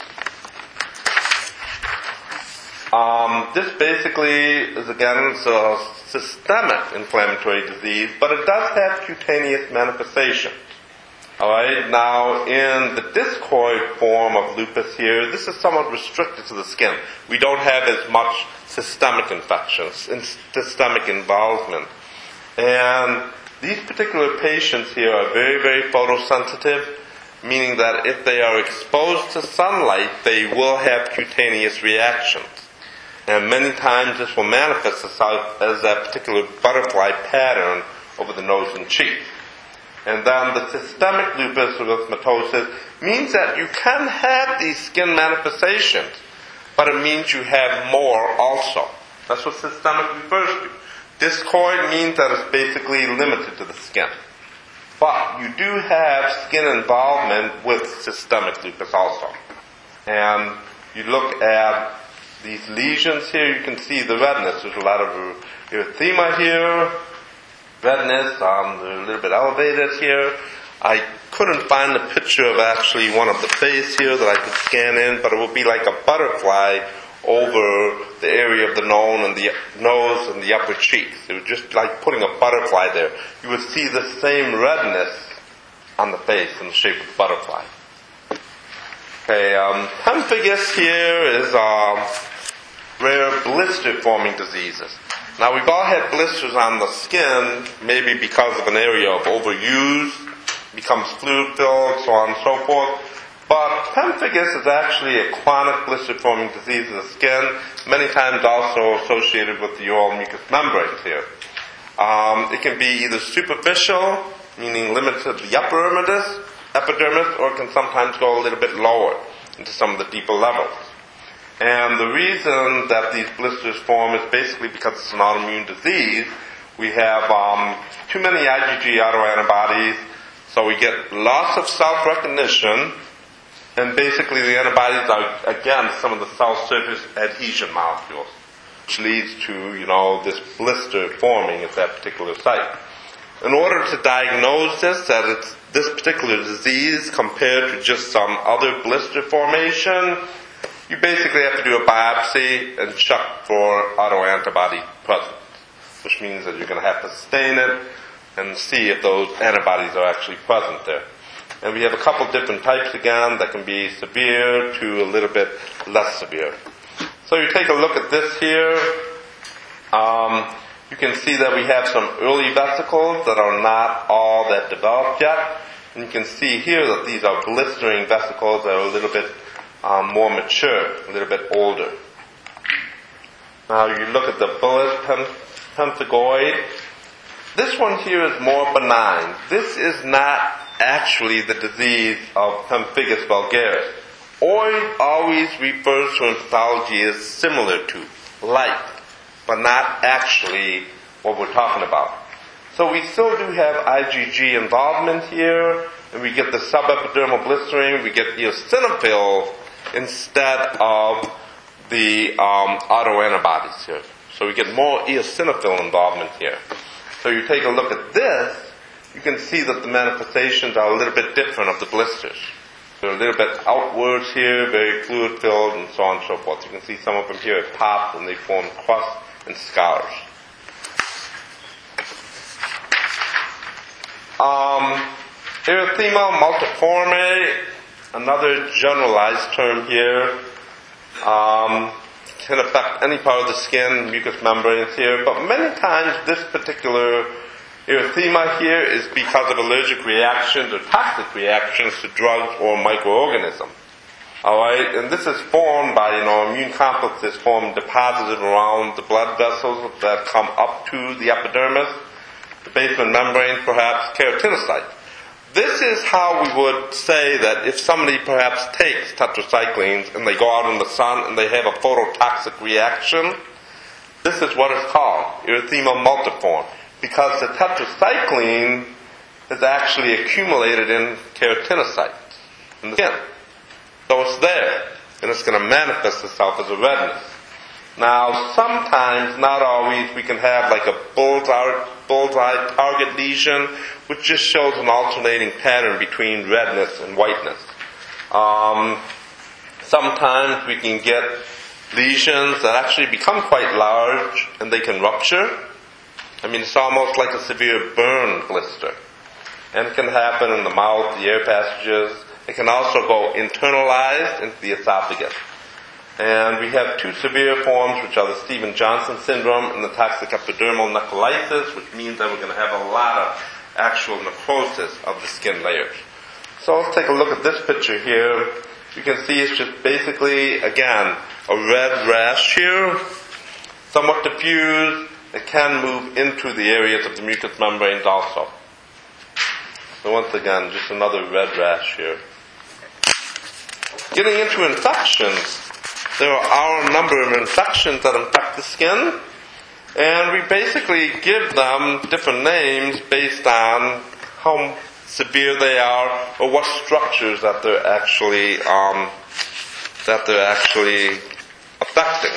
Um, this basically is, again, it's a systemic inflammatory disease, but it does have cutaneous manifestations. Alright, now in the discoid form of lupus here, this is somewhat restricted to the skin. We don't have as much systemic infections and systemic involvement. And these particular patients here are very, very photosensitive, meaning that if they are exposed to sunlight, they will have cutaneous reactions. And many times this will manifest itself as that particular butterfly pattern over the nose and cheek. And then the systemic lupus erythematosus means that you can have these skin manifestations, but it means you have more also. That's what systemic refers to. Discoid means that it's basically limited to the skin. But you do have skin involvement with systemic lupus also. And you look at these lesions here, you can see the redness. There's a lot of erythema here. Redness, um, they're a little bit elevated here. I couldn't find a picture of actually one of the face here that I could scan in, but it would be like a butterfly over the area of the nose and the nose and the upper cheeks. It was just like putting a butterfly there. You would see the same redness on the face in the shape of the butterfly. Okay, um, pemphigus here is um, rare blister-forming diseases. Now, we've all had blisters on the skin, maybe because of an area of overuse, becomes fluid-filled, so on and so forth. But pemphigus is actually a chronic blister-forming disease of the skin, many times also associated with the oral mucous membranes here. Um, it can be either superficial, meaning limited to the upper epidermis, epidermis, or it can sometimes go a little bit lower into some of the deeper levels. And the reason that these blisters form is basically because it's an autoimmune disease. We have um, too many I G G autoantibodies, so we get loss of self-recognition, and basically the antibodies are against some of the cell surface adhesion molecules, which leads to, you know, this blister forming at that particular site. In order to diagnose this, that it's this particular disease compared to just some other blister formation, you basically have to do a biopsy and check for autoantibody presence, which means that you're going to have to stain it and see if those antibodies are actually present there. And we have a couple different types again that can be severe to a little bit less severe. So you take a look at this here. Um, you can see that we have some early vesicles that are not all that developed yet. And you can see here that these are blistering vesicles that are a little bit um, more mature, a little bit older. Now you look at the bullous pemphigoid. This one here is more benign. This is not actually the disease of pemphigus vulgaris. Oid always refers to in pathology as similar to, like, but not actually what we're talking about. So we still do have I G G involvement here, and we get the subepidermal blistering, we get eosinophil instead of the um, autoantibodies here. So we get more eosinophil involvement here. So you take a look at this, you can see that the manifestations are a little bit different of the blisters. They're a little bit outwards here, very fluid filled, and so on and so forth. You can see some of them here at pop, and they form crusts and scars. Um, erythema multiforme, another generalized term here, um, can affect any part of the skin, mucous membranes here, but many times this particular erythema here is because of allergic reactions or toxic reactions to drugs or microorganisms. Alright, and this is formed by, you know, immune complexes formed deposited around the blood vessels that come up to the epidermis, the basement membrane, perhaps keratinocytes. This is how we would say that if somebody perhaps takes tetracyclines and they go out in the sun and they have a phototoxic reaction, this is what it's called, erythema multiforme, because the tetracycline is actually accumulated in keratinocytes in the skin. So it's there, and it's going to manifest itself as a redness. Now, sometimes, not always, we can have like a bullseye, bullseye target lesion, which just shows an alternating pattern between redness and whiteness. Um, sometimes we can get lesions that actually become quite large, and they can rupture. I mean, it's almost like a severe burn blister. And it can happen in the mouth, the air passages. It can also go internalized into the esophagus. And we have two severe forms, which are the Stevens-Johnson syndrome and the toxic epidermal necrolysis, which means that we're going to have a lot of actual necrosis of the skin layers. So let's take a look at this picture here. You can see it's just basically, again, a red rash here, somewhat diffused. It can move into the areas of the mucous membranes also. So once again, just another red rash here. Getting into infections, there are a number of infections that infect the skin, and we basically give them different names based on how severe they are or what structures that they're actually um, that they're actually affecting.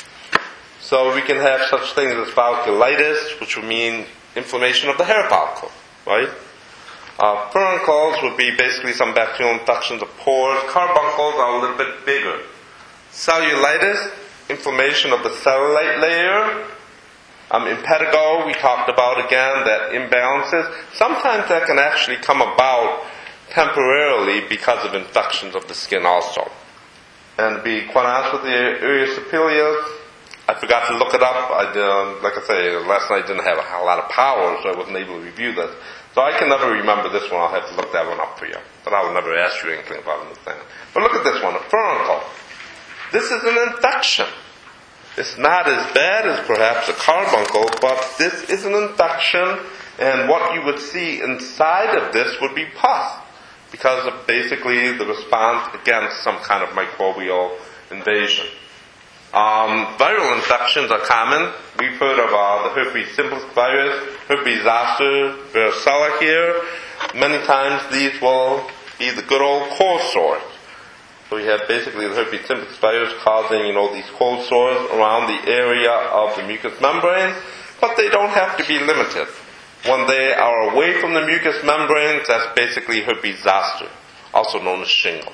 So we can have such things as folliculitis, which would mean inflammation of the hair follicle, right? Uh, furuncles would be basically some bacterial infections of pores. Carbuncles are a little bit bigger. Cellulitis, inflammation of the cellulite layer. Um, impetigo, we talked about again, that imbalances. Sometimes that can actually come about temporarily because of infections of the skin also. And to be quite honest with you, erysipelas, I forgot to look it up. I did, like I say, last night I didn't have a, a lot of power, so I wasn't able to review this. So I can never remember this one. I'll have to look that one up for you. But I will never ask you anything about this thing. But look at this one, a furuncle. This is an infection. It's not as bad as perhaps a carbuncle, but this is an infection, and what you would see inside of this would be pus, because of basically the response against some kind of microbial invasion. Um, viral infections are common. We've heard of uh, the herpes simplex virus, herpes zoster, varicella here. Many times these will be the good old cold sores. So we have basically the herpes simplex virus causing, you know, these cold sores around the area of the mucous membrane, but they don't have to be limited. When they are away from the mucous membranes, that's basically herpes zoster, also known as shingles.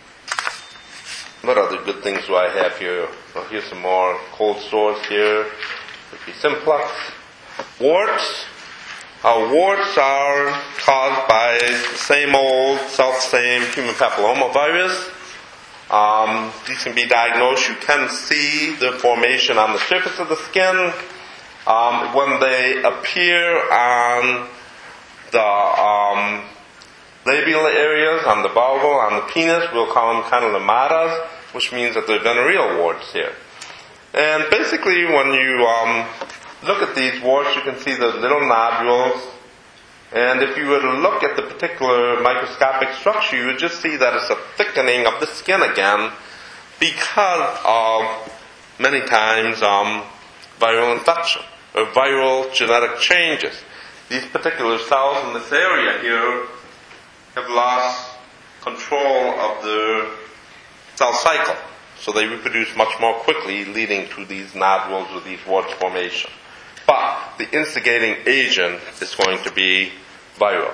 What other good things do I have here? Well, here's some more cold sores here. Herpes simplex. Warts. Uh, warts are caused by the same old, self-same human papillomavirus. Um, these can be diagnosed. You can see the formation on the surface of the skin. Um, when they appear on the um, labial areas, on the vulva, on the penis, we'll call them canalematas, which means that they're venereal warts here. And basically when you um, look at these warts, you can see the little nodules. And if you were to look at the particular microscopic structure, you would just see that it's a thickening of the skin again because of, many times, um, viral infection or viral genetic changes. These particular cells in this area here have lost control of their cell cycle. So they reproduce much more quickly, leading to these nodules or these warts formation. But the instigating agent is going to be viral.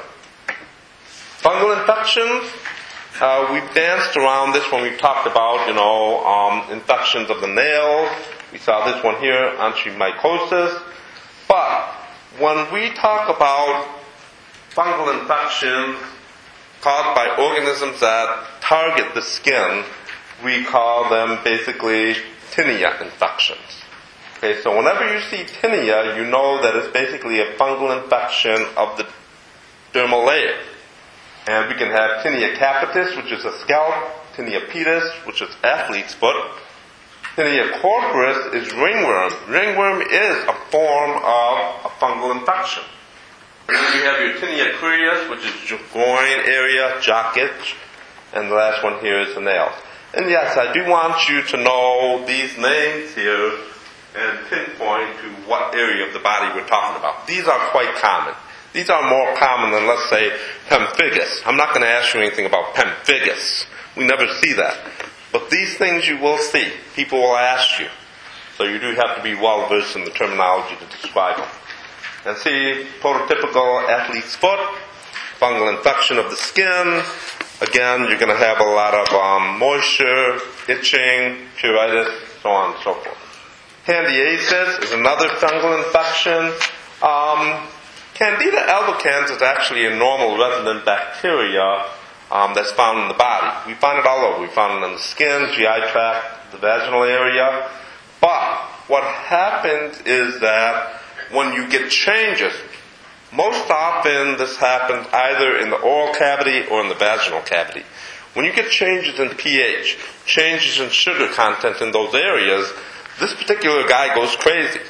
Fungal infections, uh, we've danced around this when we talked about, you know, um, infections of the nails. We saw this one here, antimycosis. But when we talk about fungal infections caused by organisms that target the skin, we call them basically tinea infections. Okay, so whenever you see tinea, you know that it's basically a fungal infection of the dermal layer. And we can have tinea capitis, which is a scalp, tinea pedis, which is athlete's foot. Tinea corporis is ringworm. Ringworm is a form of a fungal infection. And then you have your tinea curious, which is groin area, jock itch, and the last one here is the nails. And yes, I do want you to know these names here and pinpoint to what area of the body we're talking about. These are quite common. These are more common than, let's say, pemphigus. I'm not going to ask you anything about pemphigus. We never see that. But these things you will see. People will ask you. So you do have to be well versed in the terminology to describe them. And see, prototypical athlete's foot, fungal infection of the skin. Again, you're going to have a lot of um, moisture, itching, pruritus, so on and so forth. Candidiasis is another fungal infection. Um, Candida albicans is actually a normal resident bacteria um, that's found in the body. We find it all over. We find it in the skin, G I tract, the vaginal area. But what happens is that when you get changes, most often this happens either in the oral cavity or in the vaginal cavity. When you get changes in pH, changes in sugar content in those areas, this particular guy goes crazy.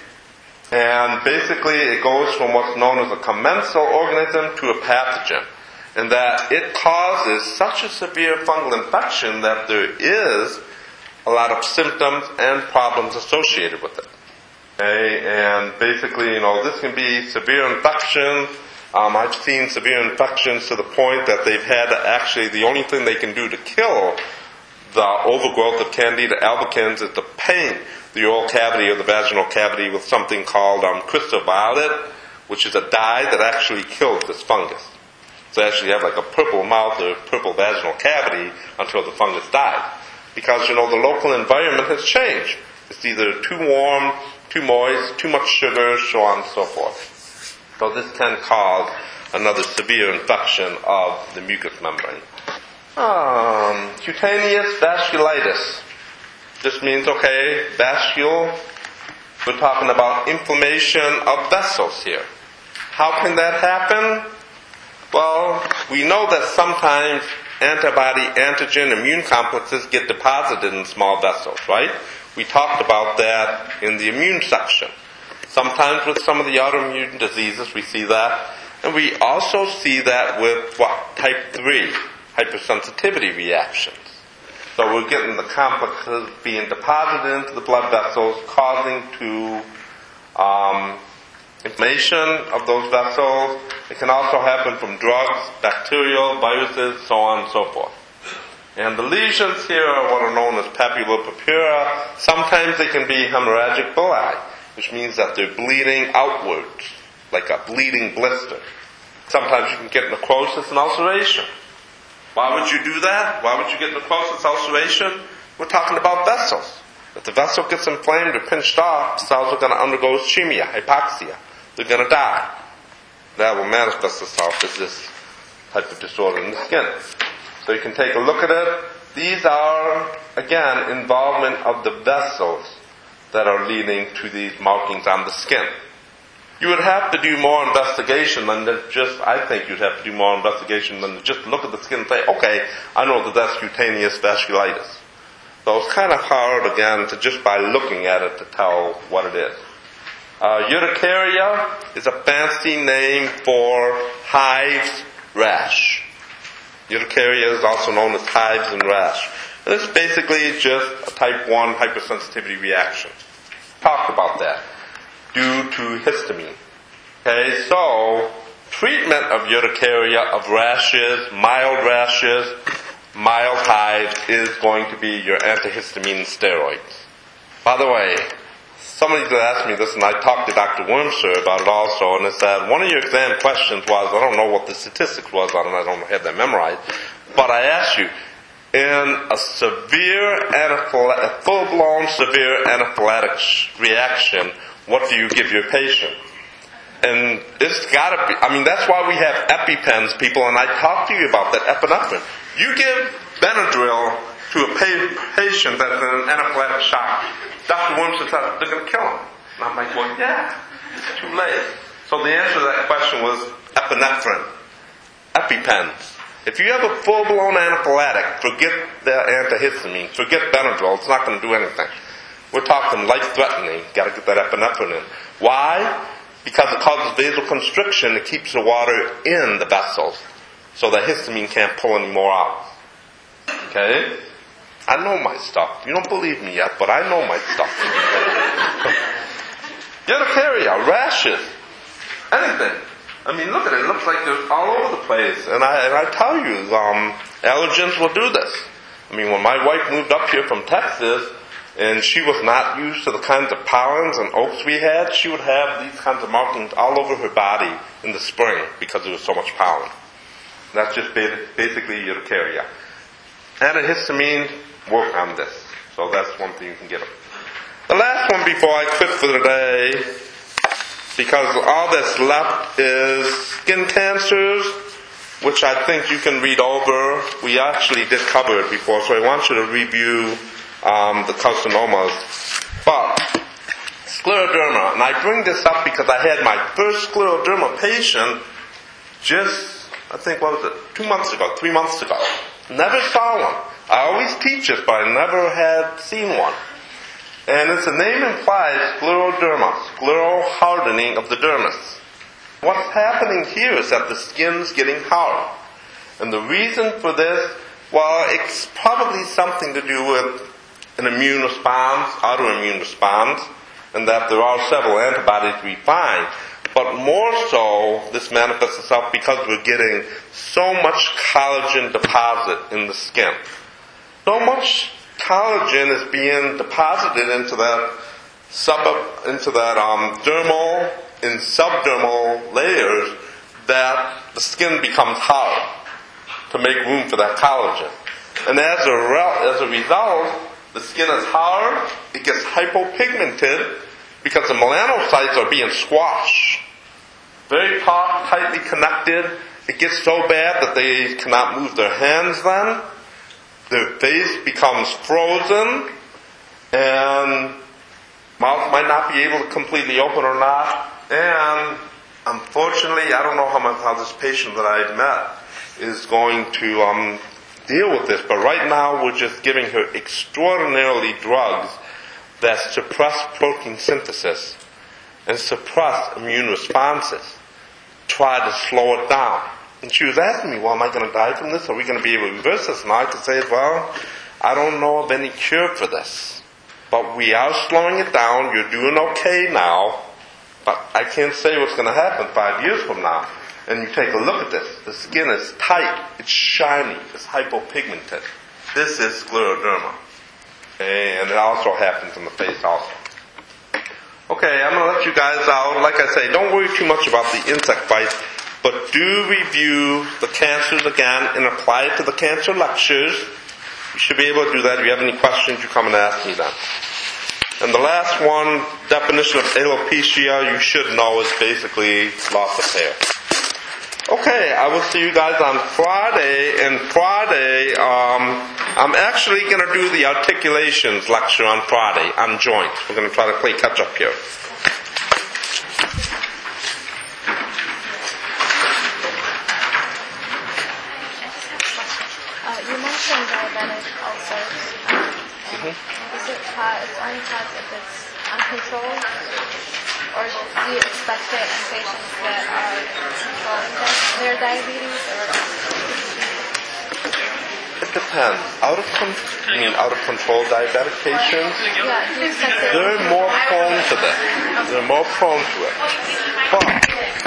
And basically it goes from what's known as a commensal organism to a pathogen. And that it causes such a severe fungal infection that there is a lot of symptoms and problems associated with it. Okay, and basically, you know, this can be severe infection. Um, I've seen severe infections to the point that they've had to actually, the only thing they can do to kill the overgrowth of Candida albicans is to paint the oral cavity or the vaginal cavity with something called um, crystal violet, which is a dye that actually kills this fungus. So actually you have like a purple mouth or purple vaginal cavity until the fungus dies. Because, you know, the local environment has changed. It's either too warm, too moist, too much sugar, so on and so forth. So this can cause another severe infection of the mucous membrane. Um, cutaneous vasculitis. This means, okay, vascule. We're talking about inflammation of vessels here. How can that happen? Well, we know that sometimes antibody antigen immune complexes get deposited in small vessels, right? We talked about that in the immune section. Sometimes with some of the autoimmune diseases we see that. And we also see that with what? Type three, hypersensitivity reactions. So we're getting the complexes being deposited into the blood vessels, causing to um, inflammation of those vessels. It can also happen from drugs, bacterial, viruses, so on and so forth. And the lesions here are what are known as papulopurpura. Sometimes they can be hemorrhagic bulli, which means that they're bleeding outwards, like a bleeding blister. Sometimes you can get necrosis and ulceration. Why would you do that? Why would you get necrosis, ulceration? We're talking about vessels. If the vessel gets inflamed or pinched off, cells are going to undergo ischemia, hypoxia. They're going to die. That will manifest itself as this type of disorder in the skin. So you can take a look at it. These are, again, involvement of the vessels that are leading to these markings on the skin. You would have to do more investigation than to just, I think you'd have to do more investigation than to just look at the skin and say, okay, I know that that's cutaneous vasculitis. So it's kind of hard, again, to just by looking at it to tell what it is. Uh, urticaria is a fancy name for hives rash. Urticaria is also known as hives and rash. And it's basically just a type one hypersensitivity reaction. Talked about that. Due to histamine. Okay, so treatment of urticaria, of rashes, mild rashes, mild hives is going to be your antihistamine steroids. By the way, somebody did ask me this, and I talked to Doctor Wormser about it also, and it said, one of your exam questions was, I don't know what the statistics was on it, I don't have that memorized, but I asked you, in a severe anaphylactic, a full-blown severe anaphylactic reaction, what do you give your patient? And it's gotta be, I mean, that's why we have EpiPens, people, and I talked to you about that, epinephrine. You give Benadryl to a pa- patient that's in an anaphylactic shock. Doctor Wormser said, they're going to kill him. And I'm like, well, yeah, it's too late. So the answer to that question was epinephrine. EpiPens. If you have a full-blown anaphylactic, forget the antihistamine, forget Benadryl, it's not going to do anything. We're talking life-threatening, got to get that epinephrine in. Why? Because it causes vasoconstriction, it keeps the water in the vessels, so the histamine can't pull any more out. Okay? I know my stuff. You don't believe me yet, but I know my stuff. Urticaria, rashes, anything. I mean, look at it. It looks like they're all over the place. And I, and I tell you, um, allergens will do this. I mean, when my wife moved up here from Texas, and she was not used to the kinds of pollens and oaks we had, she would have these kinds of markings all over her body in the spring because there was so much pollen. That's just basically urticaria. Antihistamine, work on this. So that's one thing you can give them. The last one before I quit for the day, because all that's left is skin cancers, which I think you can read over. We actually did cover it before, so I want you to review um, the carcinomas. But scleroderma, and I bring this up because I had my first scleroderma patient just, I think, what was it, two months ago, three months ago. Never saw one. I always teach this, but I never had seen one. And as the name implies, scleroderma, sclerohardening of the dermis. What's happening here is that the skin's getting hard. And the reason for this, well, it's probably something to do with an immune response, autoimmune response, and that there are several antibodies we find. But more so, this manifests itself because we're getting so much collagen deposit in the skin. So much collagen is being deposited into that sub, into that um, dermal and subdermal layers that the skin becomes hard to make room for that collagen. And as a, re- as a result, the skin is hard, it gets hypopigmented because the melanocytes are being squashed. Very taut, tightly connected. It gets so bad that they cannot move their hands then. Their face becomes frozen, and mouth might not be able to completely open or not. And unfortunately, I don't know how, much, how this patient that I've met is going to um, deal with this, but right now we're just giving her extraordinarily drugs that suppress protein synthesis and suppress immune responses. Try to slow it down. And she was asking me, well, am I going to die from this? Are we going to be able to reverse this? And I could say, well, I don't know of any cure for this. But we are slowing it down. You're doing okay now. But I can't say what's going to happen five years from now. And you take a look at this. The skin is tight. It's shiny. It's hypopigmented. This is scleroderma. Okay, and it also happens in the face also. Okay, I'm going to let you guys out. Like I say, don't worry too much about the insect bites. But do review the cancers again and apply it to the cancer lectures. You should be able to do that. If you have any questions, you come and ask me then. And the last one, definition of alopecia, you should know is basically loss of hair. Okay, I will see you guys on Friday. And Friday, um, I'm actually going to do the articulations lecture on Friday on joints. We're going to try to play catch up here. Diabetic ulcers. Um, mm-hmm. Is it caused? It's only caused if it's uncontrolled? Or do you expect it in patients that are controlling their diabetes? Or It depends. Out of con- I mean, out of control diabetic patients, yeah, do you expect it? they're more prone to that. They're more prone to it. But